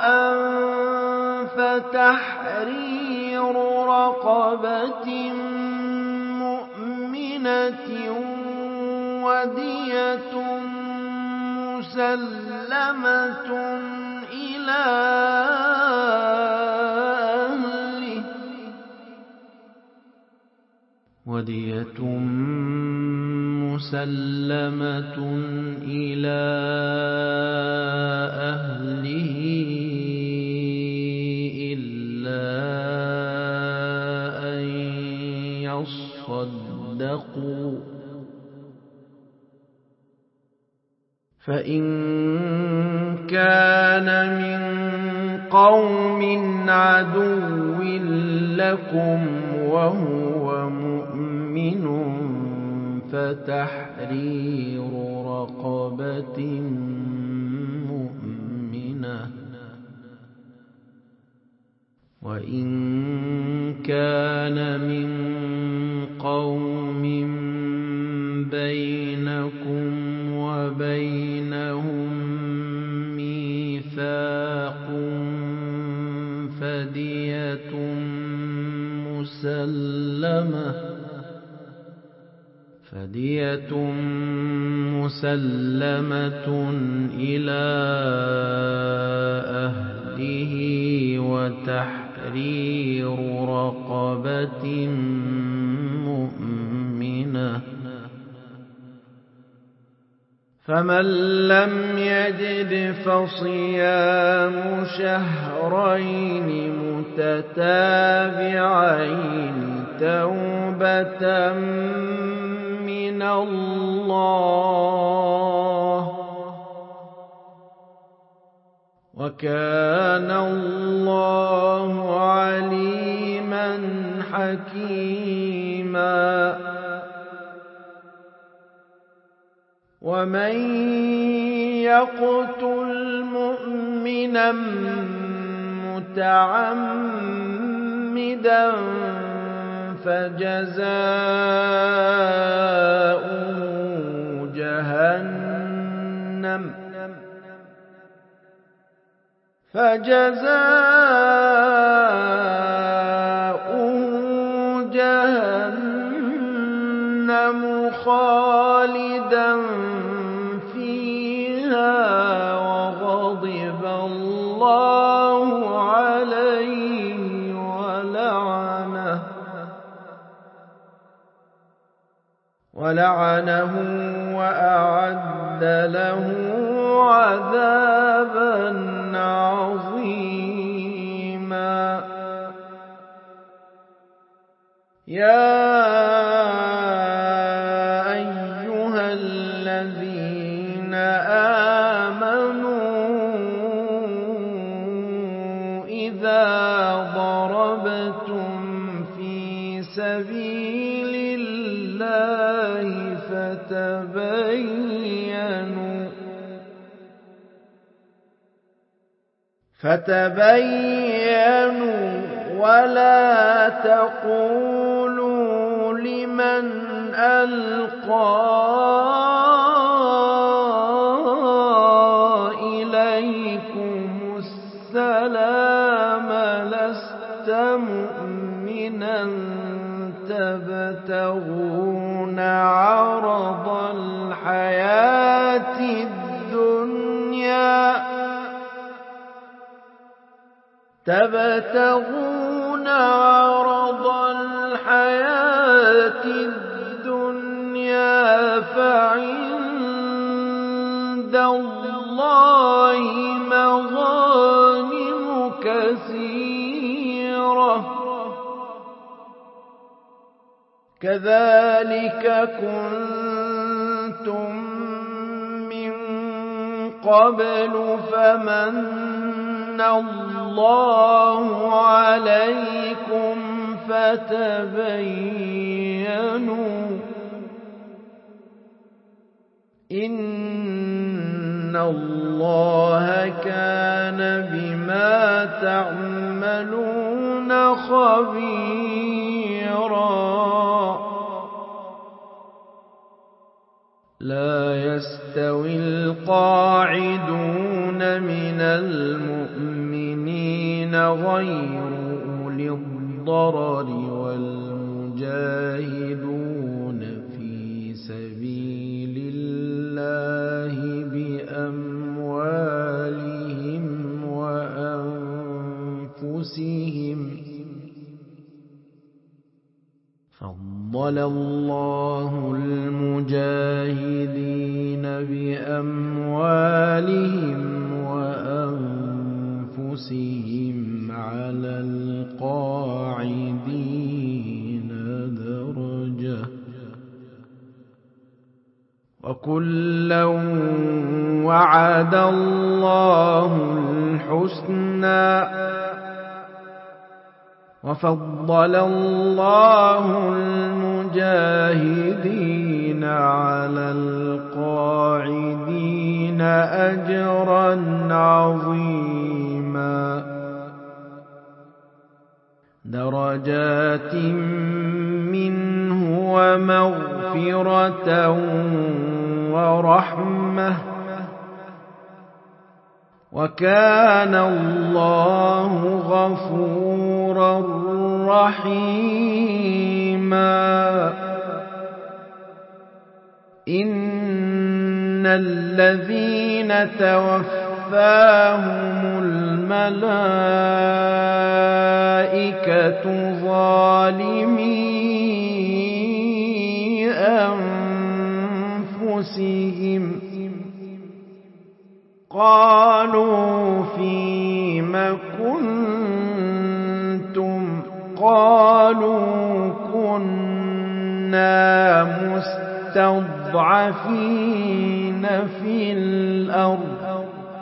فتحرير رقبة مؤمنة بَيِّنَةٍ وَدِيَةٌ مُّسَلَّمَةٌ إِلَىٰ أَهْلِهِ إِلَّا أَن يَصَّدَّقُوا ۚ فَإِن كَانَ مِن قَوْمٍ عَدُوٍّ لَّكُمْ وَهُوَ مُؤْمِنٌ فَتَحْرِيرُ رَقَبَةٍ مُّؤْمِنَةٍ ۖ وَإِن كَانَ مِن قَوْمٍ بَيْنَكُمْ وَبَيْنَهُم مِّيثَاقٌ فَدِيَةٌ مُّسَلَّمَةٌ إِلَىٰ أَهْلِهِ وَتَحْرِيرُ رَقَبَةٍ مُّؤْمِنَةٍ ۖ فَمَن لَّمْ يَجِدْ فَصِيَامُ شَهْرَيْنِ مُتَتَابِعَيْنِ تَوْبَةً مِّنَ اللَّهِ ۗ وَكَانَ اللَّهُ عَلِيمًا حَكِيمًا. وَمَن يَقْتُلْ مُؤْمِنًا مُّتَعَمِّدًا فَجَزَاؤُهُ جَهَنَّمُ خَالِدًا فِيهَا وَغَضِبَ اللَّهُ عَلَيْهِ وَلَعَنَهُ وَأَعَدَّ لَهُ عَذَابًا عَظِيمًا. يَا أَيُّهَا الَّذِينَ آمَنُوا إِذَا ضَرَبْتُمْ فِي سَبِيلِ اللَّهِ فَتَبَيَّنُوا وَلَا تَقُولُوا لِمَنْ أَلْقَىٰ إِلَيْكُمُ السَّلَامَ لَسْتَ مُؤْمِنًا تَبْتَغُونَ عَرَضَ الْحَيَاةِ الدُّنْيَا فَعِندَ اللَّهِ مَغَانِمُ كَثِيرَةٌ ۚ كَذَٰلِكَ كُنتُم مِّن قَبْلُ فَمَنَّ اللَّهُ عَلَيْكُمْ فَتَبَيَّنُوا ۚ إِنَّ اللَّهَ كَانَ بِمَا تَعْمَلُونَ خَبِيرًا. لَا يَسْتَوِي الْقَاعِدُونَ مِنَ الْمُؤْمِنِينَ غَيْرُ أُولِي الضَّرَرِ وَالْمُجَاهِدُونَ فِي فَضَّلَ اللَّهُ الْمُجَاهِدِينَ بِأَمْوَالِهِمْ وَأَنفُسِهِمْ عَلَى الْقَاعِدِينَ دَرَجَةً ۚ وَكُلًّا وَعَدَ اللَّهُ الْحُسْنَىٰ ۚ وَفَضَّلَ اللَّهُ الْمُجَاهِدِينَ عَلَى الْقَاعِدِينَ أَجْرًا عَظِيمًا دَرَجَاتٍ مِّنْهُ وَمَغْفِرَةً وَرَحْمَةً ۚ وَكَانَ اللَّهُ غَفُورًا رَّحِيمًا إِنَّ الَّذِينَ تَوَفَّاهُمُ الْمَلَائِكَةُ ظَالِمِي أَنفُسِهِمْ قَالُوا فِيمَ كُنتُمْ ۖ قَالُوا كُنَّا مُسْتَضْعَفِينَ فِي الْأَرْضِ ۚ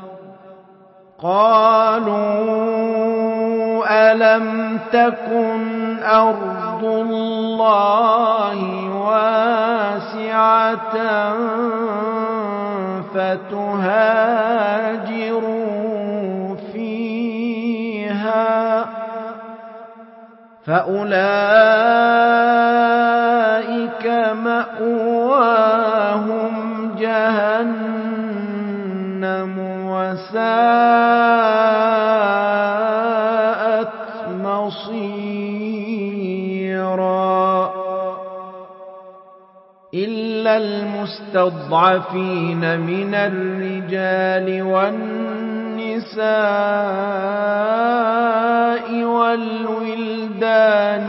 قَالُوا أَلَمْ تَكُنْ أَرْضُ اللَّهِ وَاسِعَةً فَتُهَاجِرُوا فِيهَا ۚ فَأُولَٰئِكَ مَأْوَاهُمْ جَهَنَّمُ ۖ وَسَاءَتْ مَصِيرًا إِلَّا الْمُسْتَضْعَفِينَ مِنَ الرِّجَالِ وَالنِّسَاءِ وَالْوِلْدَانِ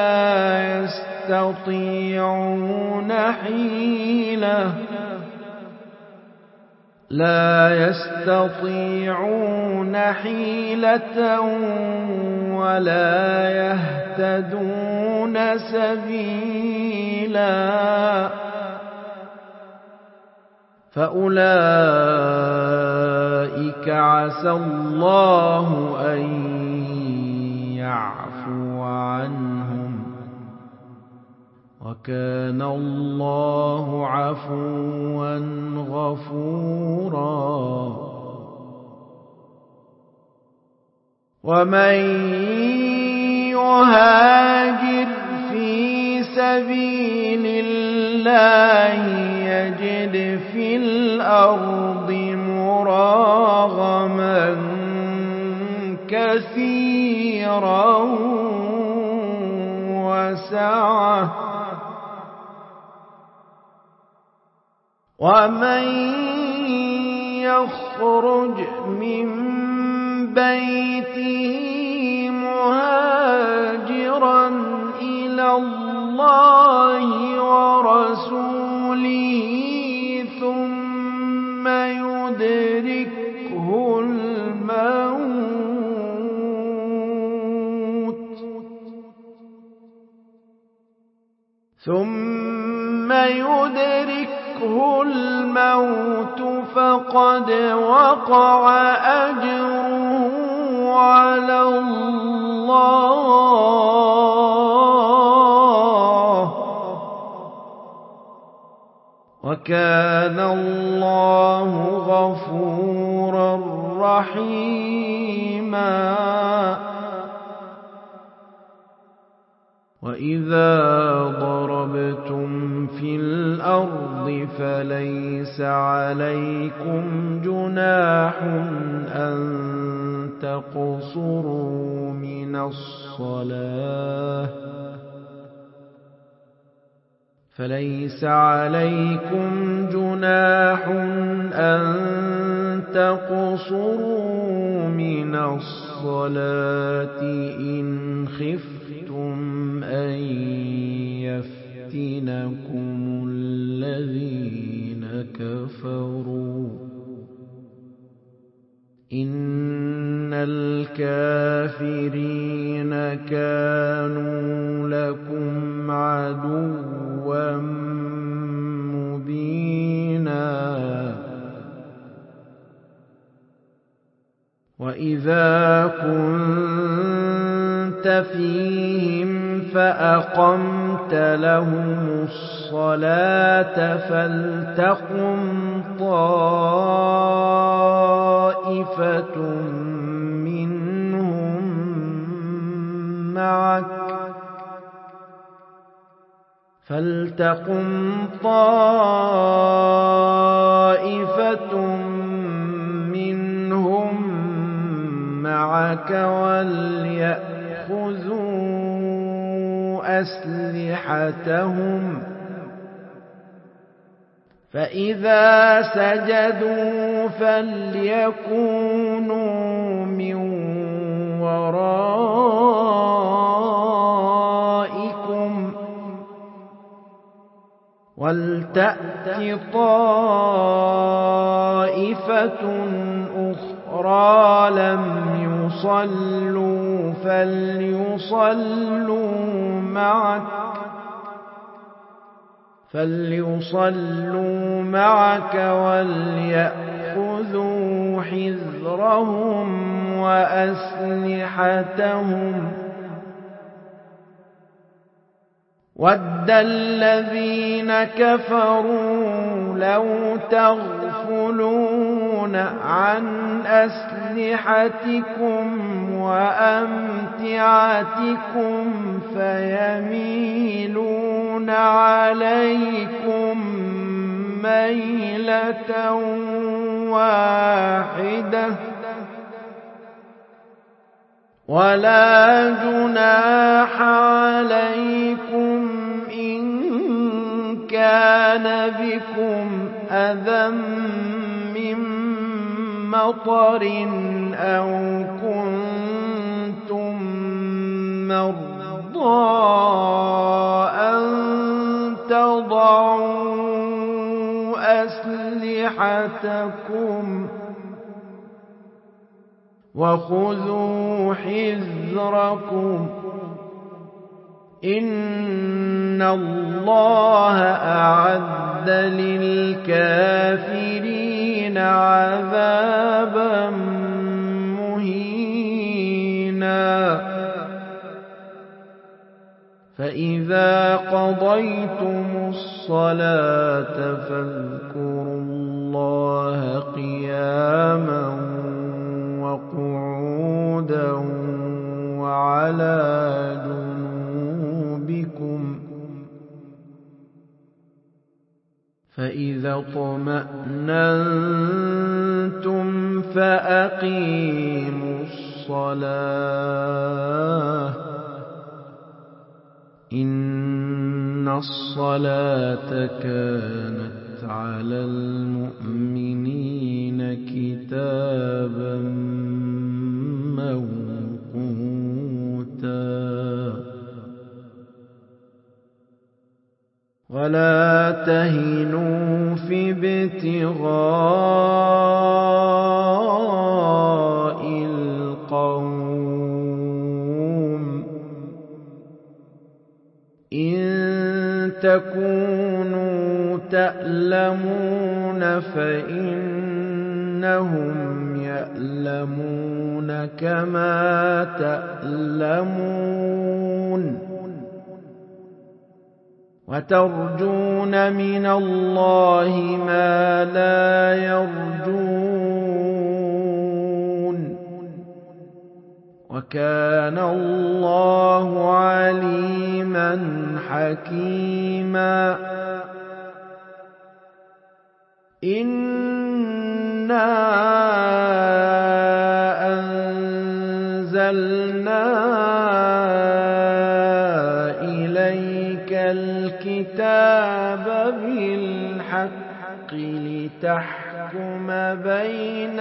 لَا يَسْتَطِيعُونَ حِيلَةً وَلَا يَهْتَدُونَ سَبِيلًا فَأُولَٰئِكَ عَسَى اللَّهُ أَن يَعْفُوَ عَنْهُمْ ۚ وَكَانَ اللَّهُ عَفُوًّا غَفُورًا وَمَن يُهَاجِرْ فِي سَبِيلِ اللَّهِ يَجِدْ فِي الْأَرْضِ مُرَاغَمًا كَثِيرًا وَسَعَةً ۚ وَمَن يَخْرُجْ مِن بَيْتِهِ مُهَاجِرًا إِلَى اللَّهِ وَرَسُولِهِ ثُمَّ يُدْرِكْهُ الْمَوْتُ فَقَدْ وَقَعَ أَجْرُهُ عَلَى اللَّهِ ۗ وَكَانَ اللَّهُ غَفُورًا رَّحِيمًا وَإِذَا ضَرَبْتُمْ فِي الْأَرْضِ فَلَيْسَ عَلَيْكُمْ جُنَاحٌ أَن تَقْصُرُوا مِنَ الصَّلَاةِ إِنْ خِفْتُمْ أَن الكافرين كانوا لكم عدوا مبينا وإذا كنت فيهم فأقمت لهم الصلاة فلتقم طائفة منهم معك وليأخذوا أسلحتهم فإذا سجدوا فليكونوا من ورائكم ولتأت طائفة أخرى لم يصلوا فليصلوا معك وليأخذوا حذرهم وأسلحتهم وَدَّ الَّذِينَ كَفَرُوا لَوْ تَغْفُلُونَ عَنْ أَسْلِحَتِكُمْ وَأَمْتِعَتِكُمْ فَيَمِيلُونَ عَلَيْكُمْ مَيْلَةً وَاحِدَةً وَلَا جُنَاحَ عَلَيْكُمْ إِن كَانَ بِكُمْ أَذًى مِّن مَّطَرٍ أَوْ كُنتُم مَّرْضَىٰ أَن تَضَعُوا أَسْلِحَتَكُمْ وَخُذُوا حِذْرَكُمْ إِنَّ اللَّهَ أَعَدَّ لِلْكَافِرِينَ عَذَابًا مُّهِينًا فَإِذَا قَضَيْتُمُ الصَّلَاةَ فاذكروا الله قِيَامًا وقعودا وعلى جنوبكم فإذا اطمأننتم فأقيموا الصلاة إن الصلاة كانت على المؤمنين كتابا موقوتا ولا تهنوا في ابتغاء القوم إن تكونوا تألمون فإنهم يألمون كما تألمون وترجون من الله ما لا يرجون وكان الله عليما حكيما إنا أنزلنا إليك الكتاب بالحق لتحكم بين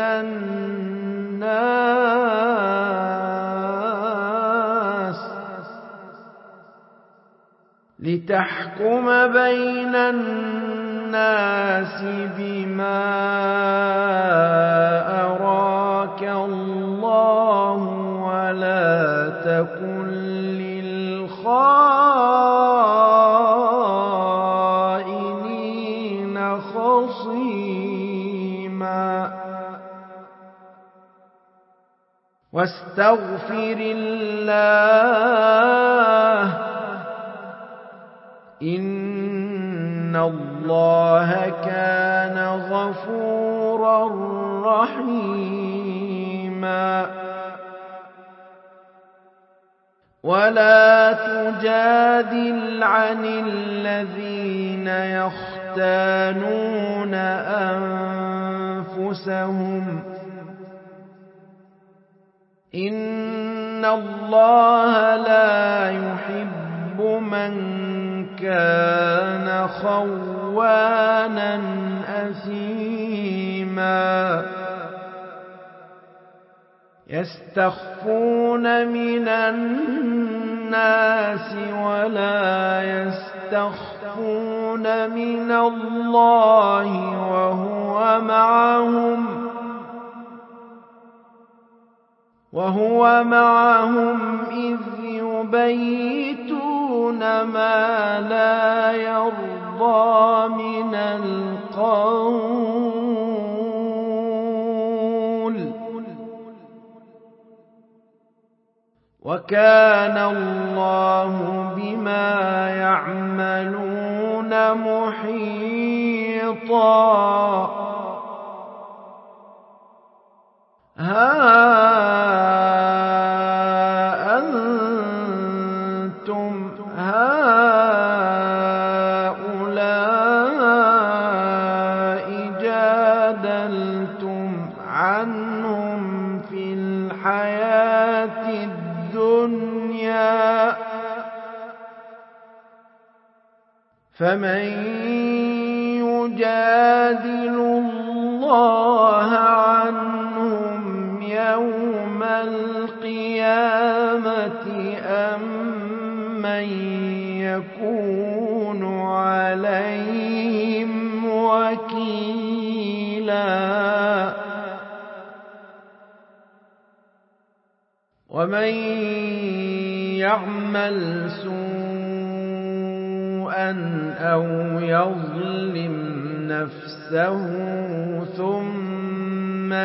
الناس بما أراك الله خصيما واستغفر الله إن الله كان غفورا رحيما ولا تجادل عن الذين يختانون أنفسهم إن الله لا يحب من كان خوانا أثيما يستخفون من الناس ولا يستخفون من الله وهو معهم إذ يبيتون ما لا يرضى من القول وكان الله بما يعملون محيطا ها أنتم هؤلاء جادلتم عنهم في الحياة الدنيا فمن يجادل الله عنهم يوم القيامة أم من يكون عليهم وكيلا ومن يعمل سوءا أو يظلم نفسه ثم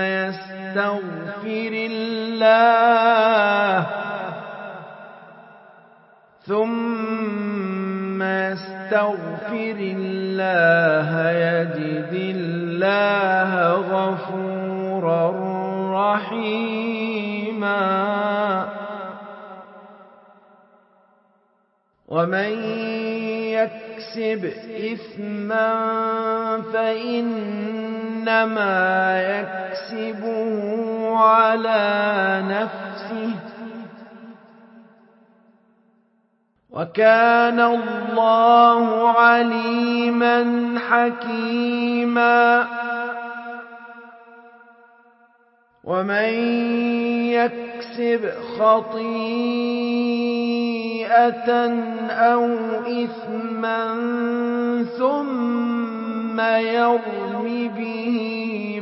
يستغفر الله يجد الله غفورا رحيما ومن يكسب إثما فإنما يكسبه على نفسه وكان الله عليما حكيما ومن يكسب خطيئة أو إثما ثم يرم به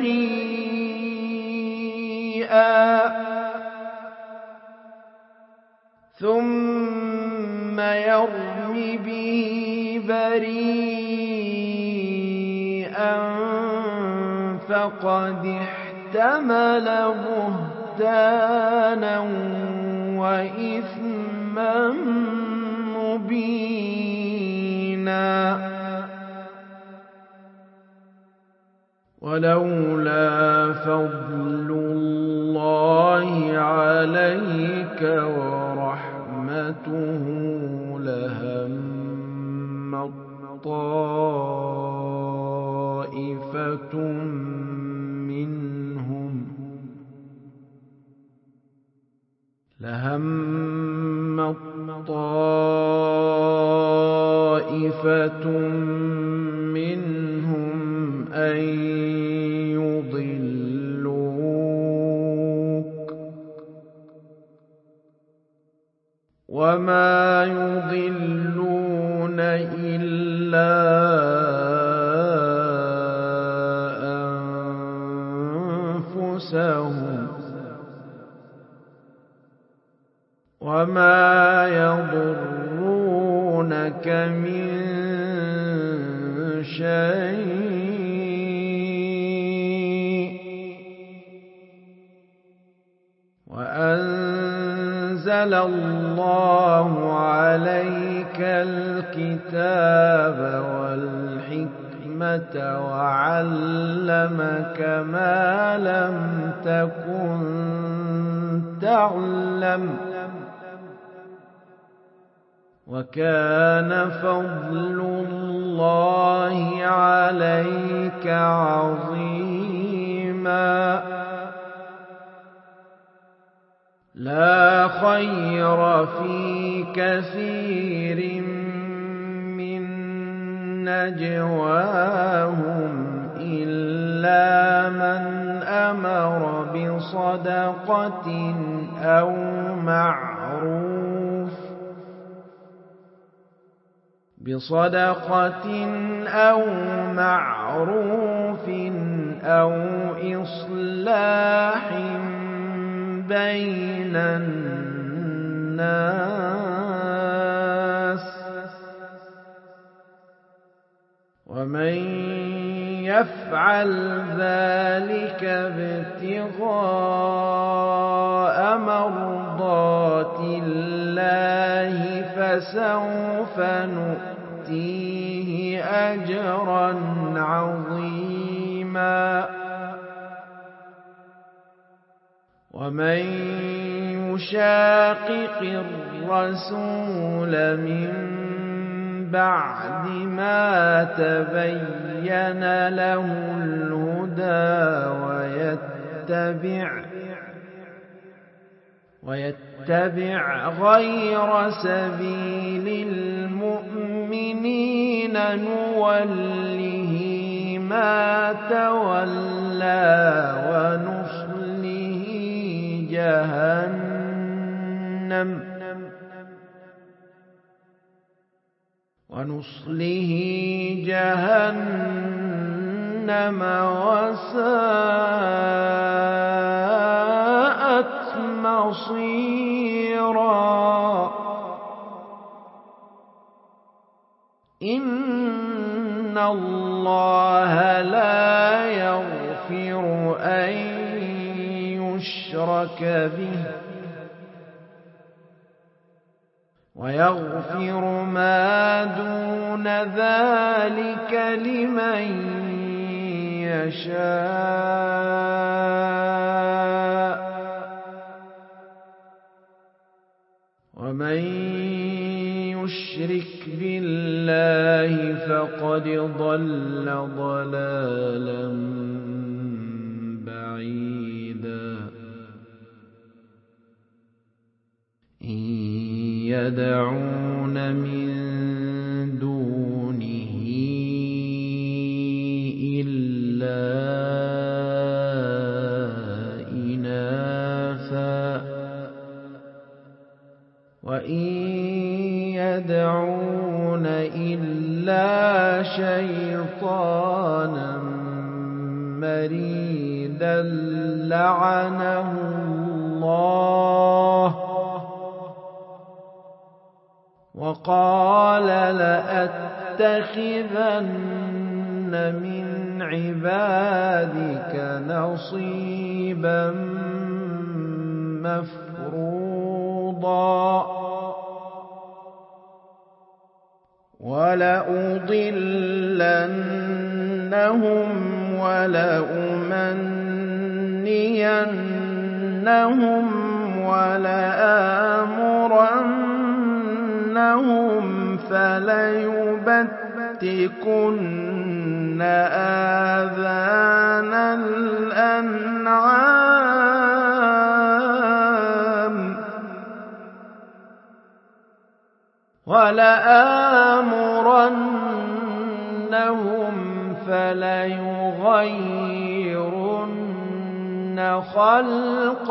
بريئا فقد احتمل بهتانا وإثما مبينا ولولا فضل الله عليك ورحمته لهم طائفة منهم أن يضلوك وما يضلون إلا أنفسهم وما يضرونك من شيء أنزل الله عليك الكتاب والحكمة وعلمك ما لم تكن تعلم وكان فضل الله عليك عظيما لا خير في كثير من نجواهم إلا من أمر بصدقة أو معروف أو إصلاح بين الناس ومن يفعل ذلك ابتغاء مرضات الله فسوف نؤتيه أجرا عظيما ومن يشاقق الرسول من بعد ما تبين له الهدى ويتبع غير سبيل المؤمنين نوله ما تولى ونصله جهنم وساءت مصيرا إن الله لا يغفر أن يشرك به ويغفر ما دون ذلك لمن يشاء ومن يشرك بالله فقد ضل ضلالا بعيدا إن يدعون من دونه إلا إناثا وإن يدعون إلا شيطانا مريدا لعنه الله وقال لأتخذن من عبادك نصيبا مفروضا ولأضلنهم ولأمنينهم ولآمرنهم فليبتكن آذان الأنعام ولآمرنهم فليغيرن خلق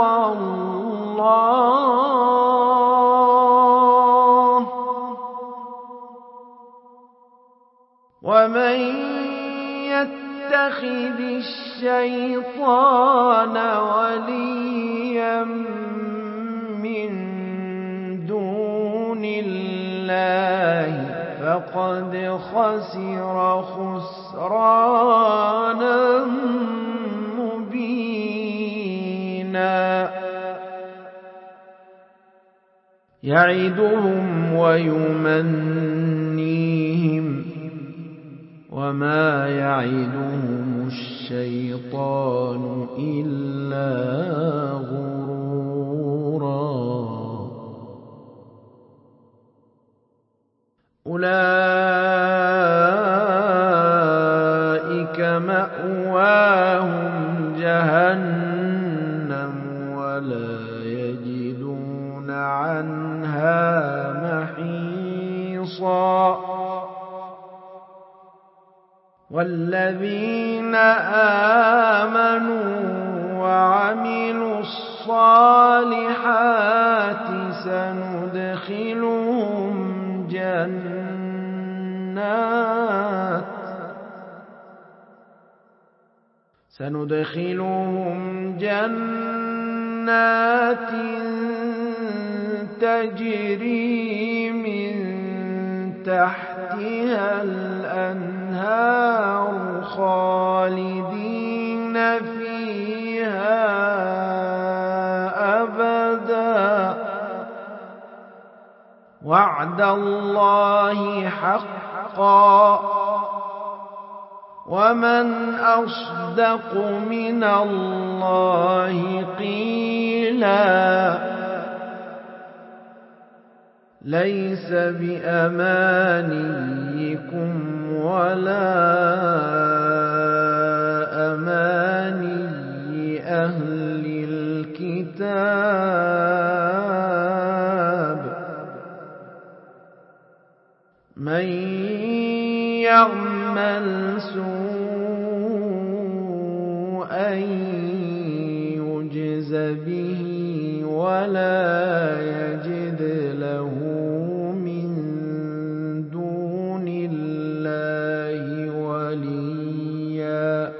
الله ومن يتخذ الشيطان وليا من دون الله فقد خسر خسرانا مبينا يعدهم ويمنيهم وما يعدهم الشيطان إلا غرورا أولئك مأواهم جهنم ولا يجدون عنها محيصا والذين آمنوا وعملوا الصالحات سندخلهم جنات تجري من تحتها الأنهار خالدين فيها أبدا وعد الله حقا ومن أصدق من الله قيلا ليس بأمانيكم ولا أماني أهل الكتاب من يعمل سوءا يجز به ولا يجد له من دون الله وليا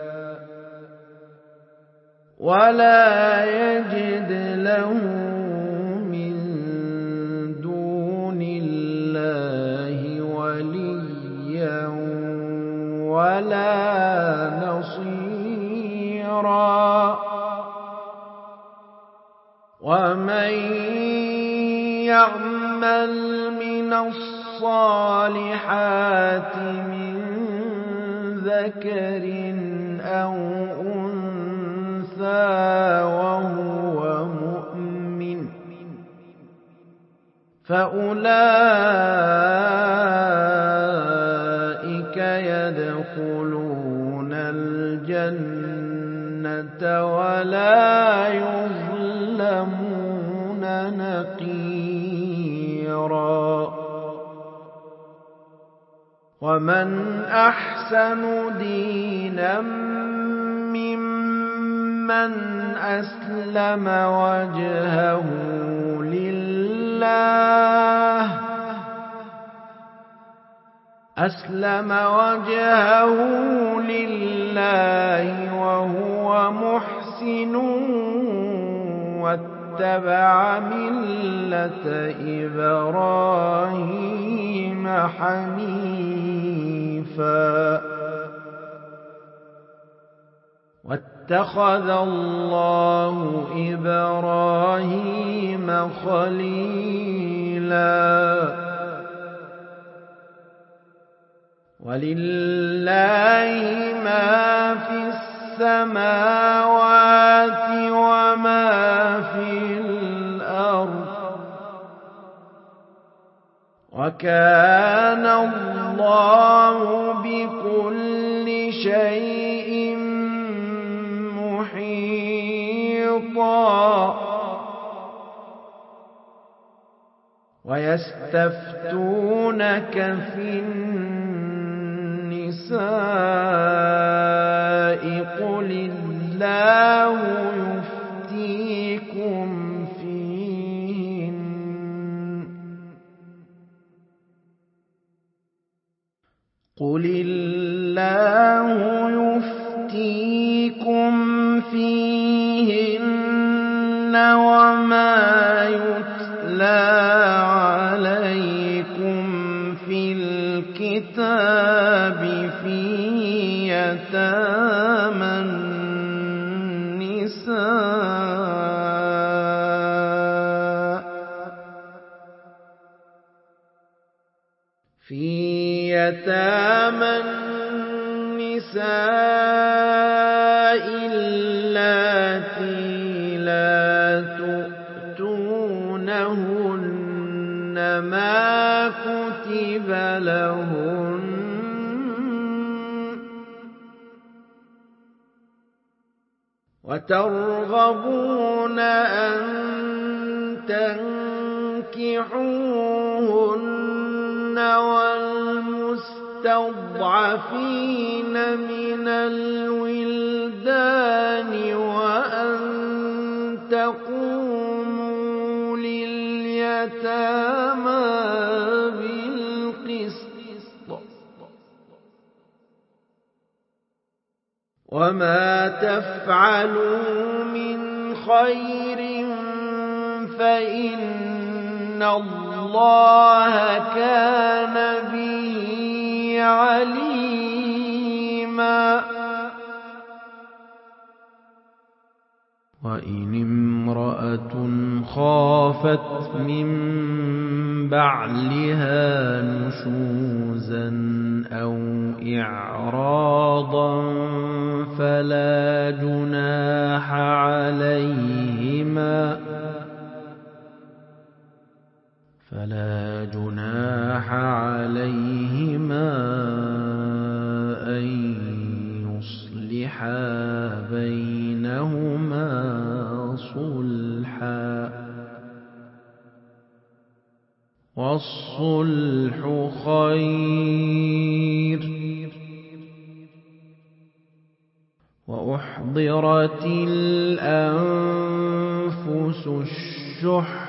ولا نصيرا ومن يعمل من الصالحات من ذكر أو أنثى وهو مؤمن فأولئك يدخلون الجنة ولا يظلمون نقيرا ومن أحسن دينا ممن أسلم وجهه لله وهو محسن واتبع ملة إبراهيم حنيفا واتخذ الله إبراهيم خليلا ولله ما في السماوات وما في الأرض وكان الله بكل شيء محيطا ويستفتونك في النساء قل الله يفتيكم فيهن وما يتلى عليكم في الكتاب في يتامى النساء يتامى النساء اللاتي لا تؤتونهن ما كتب لهن وترغبون أن تنكحوهن والمستضعفين من الولدان وأن تقوموا لليتامى بالقسط وما تفعلوا من خير فإن الله كان به عليما وإن امرأة خافت من بعلها نشوزا أو إعراضا فلا جناح عليهما أن يصلحا بينهما صلحا والصلح خير وأحضرت الأنفس الشح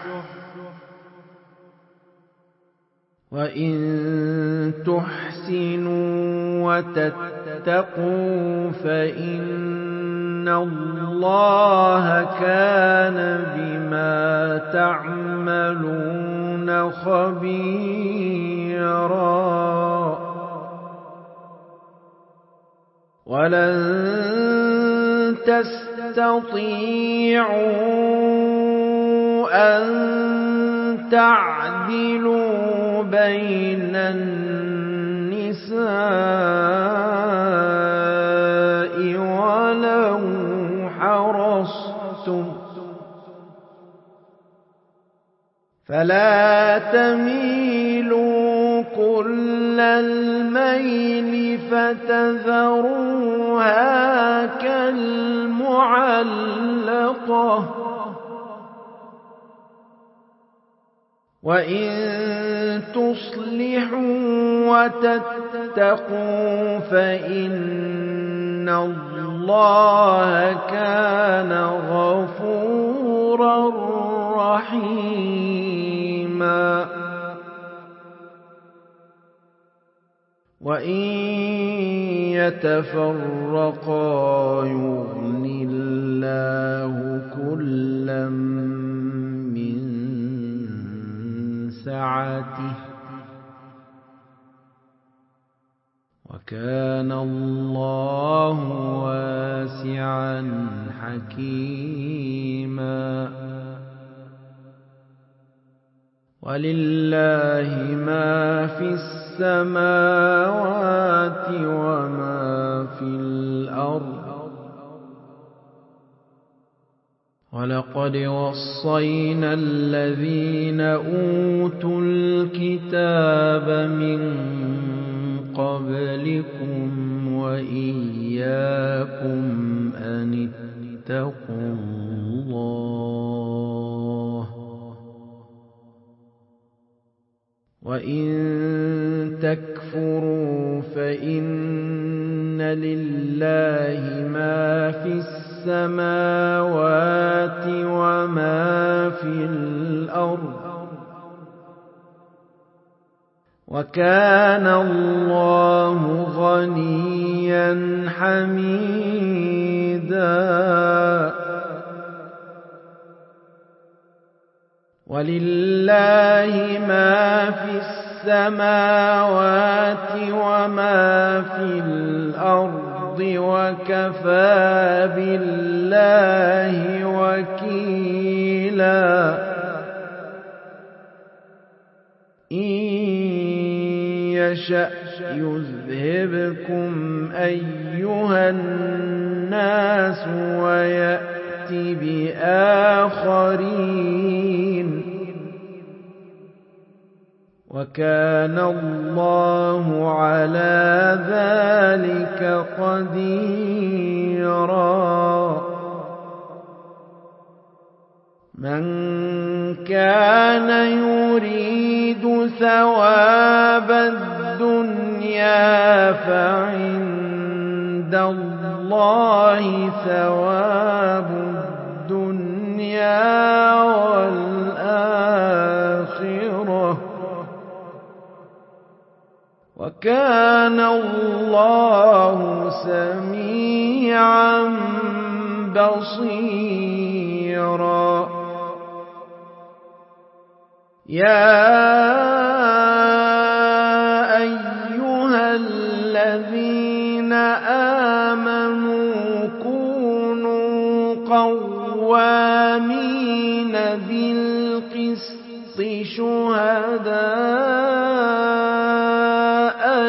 وإن تحسنوا وتتقوا فإن الله كان بما تعملون خبيرا ولن تستطيعوا أن تعدلوا بين النساء ولو حرصتم فلا تميلوا كل الميل فتذروها كالمعلقة وإن تصلحوا وتتقوا فإن الله كان غفورا رحيما وإن يتفرقا يغن الله كلا من سعته وكان الله واسعا حكيما ولله ما في السماوات وما في الأرض ولقد وصينا الذين أوتوا الكتاب من قبلكم وإياكم أن اتقوا الله وإن تكفروا فإن لله ما في السماوات وما في الأرض وكان الله غنيا حميدا ولله ما في السماوات وما في الأرض وكفى بالله وكيلا إن يشأ يذهبكم أيها الناس ويأت بآخرين وكان الله على ذلك قديرا من كان يريد ثواب الدنيا فعند الله ثواب الدنيا والآخرة وكان الله سميعا بصيرا يا أيها الذين آمنوا كونوا قوامين بالقسط شهداء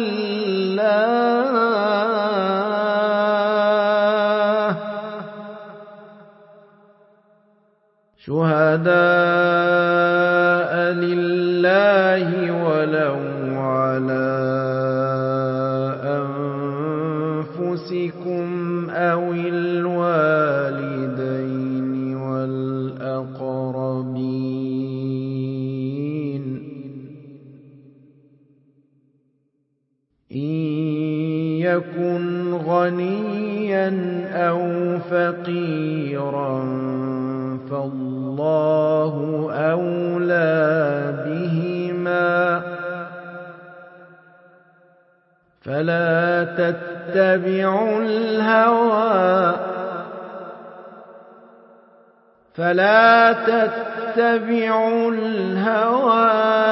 لله ولو على أنفسكم أو الوالدين والأقربين إن يكن غنيا أو فقيرا فالله أولى بهما فلا تتبعوا الهوى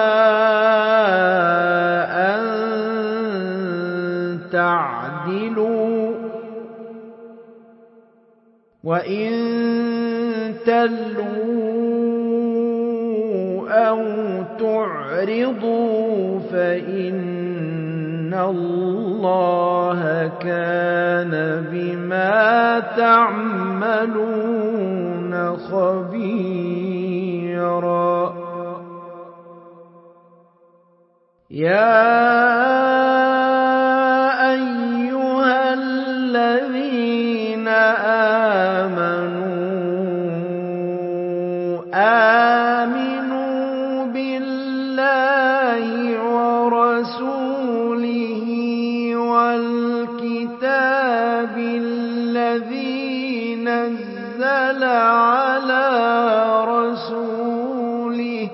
أن تعدلوا وإن تلووا أو تعرضوا فإن الله كان بما تعملون خبيرا يا أيها الذين آمنوا بالله ورسوله والكتاب الذي نزل على رسوله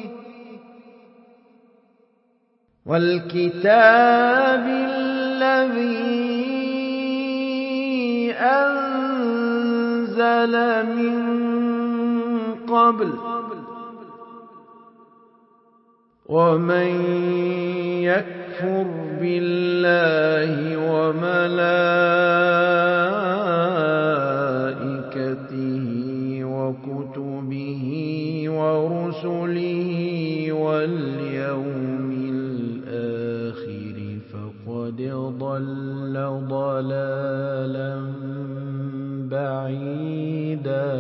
أنزل من قبل ومن يكفر بالله وملائكته وكتبه ورسله واليوم الآخر فقد ضل ضلالا بعيدا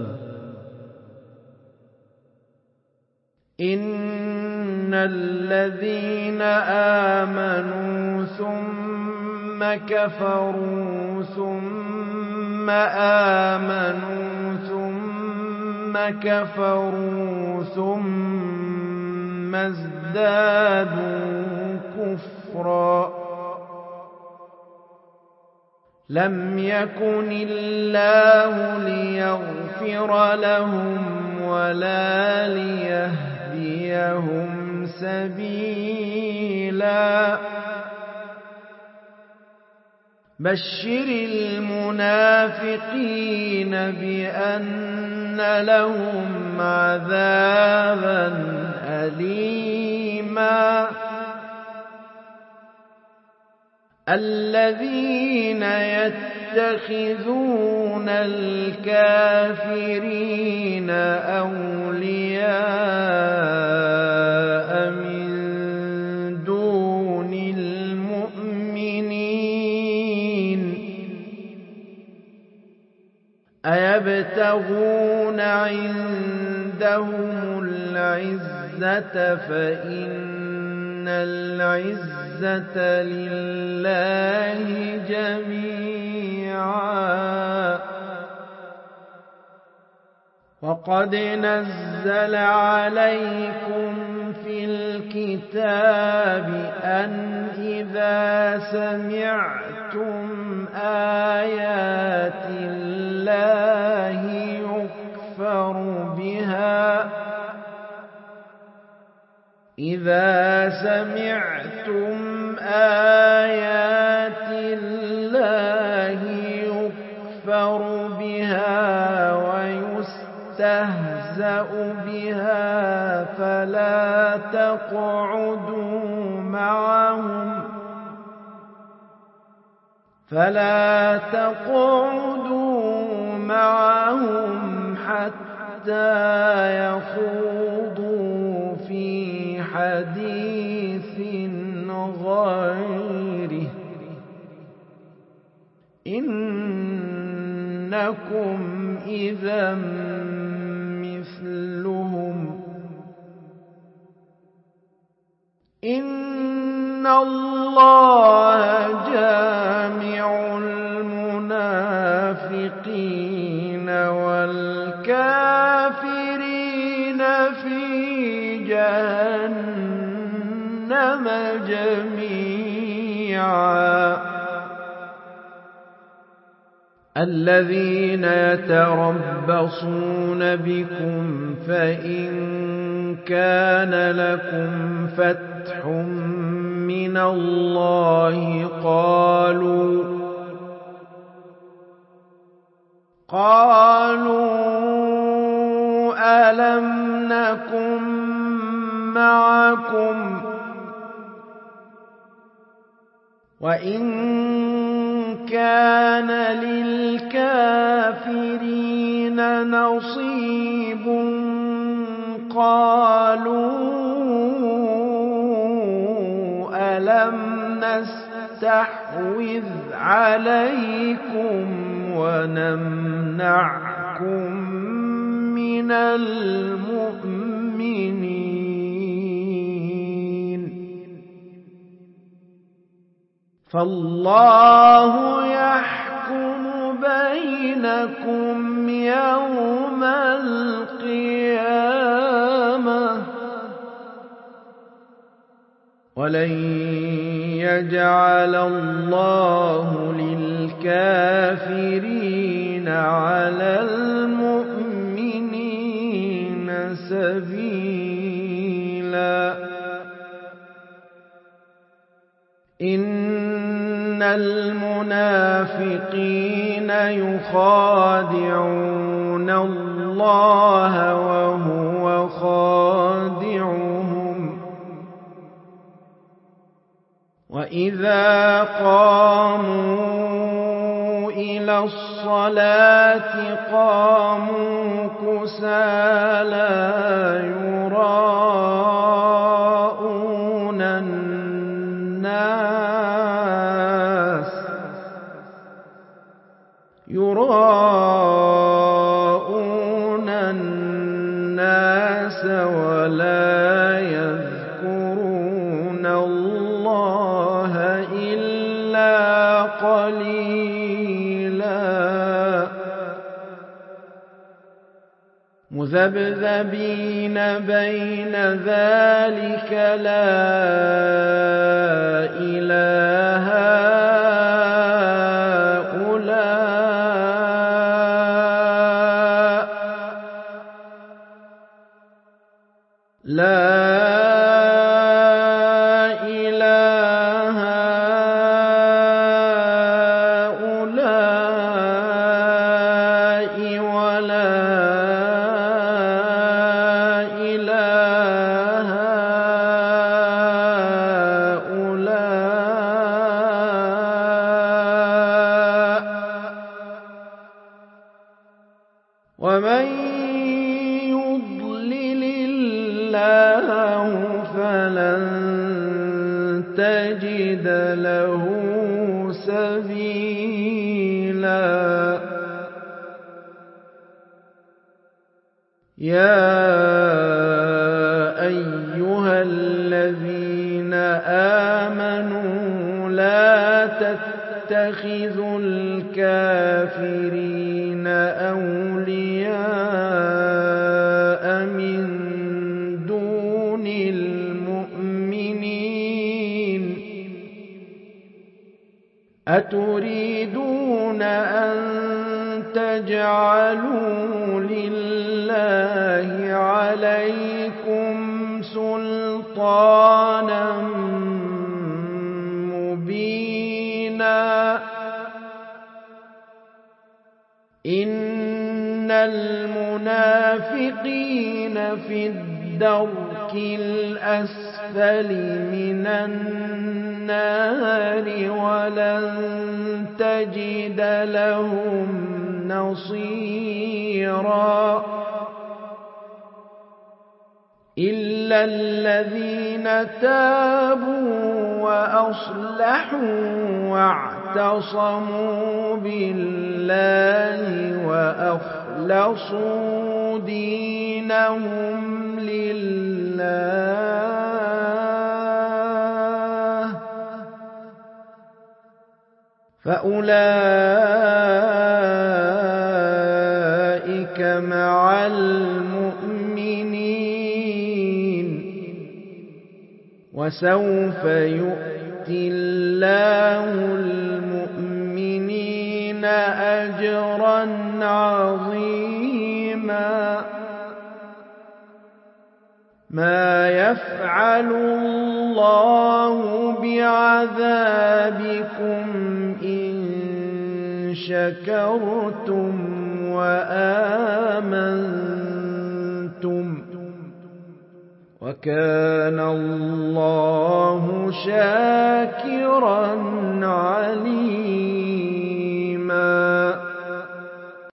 إن الذين آمنوا ثم كفروا ثم آمنوا ثم كفروا ثم ازدادوا كفرا لم يكن الله ليغفر لهم ولا ليهديهم سبيلا بشر المنافقين بأن لهم عذابا أليما الذين يتخذون الكافرين أولياء من دون الله أيبتغون عندهم العزة فإن العزة لله جميعا. وقد نزل عليكم في الكتاب أن إذا سمعتم آيات الله يكفر بها ويستهزأ بها فلا تقعدوا معهم حتى يخوضوا في حديث غيره إنكم إذا مثلهم. إن الله جامع المنافقين والكافرين في جهنم جميعا. الذين يتربصون بكم فإن كان لكم فتح من الله قالوا ألم نكن معكم وإن كان للكافرين نصيب قالوا ألم نستحوذ عليكم ونمنعكم من المؤمنين فالله يحكم بينكم يوم القيامة ولن يجعل الله للكافرين على المؤمنين سبيلا. إن المنافقين يخادعون الله وهو خادعهم وإذا قاموا إلى الصلاة قاموا كسالى يراءون الناس ولا يذكرون الله إلا قليلا مذبذبين بين ذلك لا إله ومن يضلل الله فلن تجد له سبيلا. يا أيها الذين آمنوا لا تتخذوا الكافرين أولياء من دون المؤمنين أتريدون أن تجعلوا لله عليكم سلطانا مبينا إن المنافقين في الدرك الأسفل من النار ولن تجد لهم نصيرا إلا الذين تابوا وأصلحوا واعتصموا بالله وأخلصوا دينهم لله فأولئك مع المؤمنين وسوف يؤتي الله المؤمنين أجرا عظيما ما يفعل الله بعذابكم إن شكرتم وآمنتم وكان الله شاكرا عليما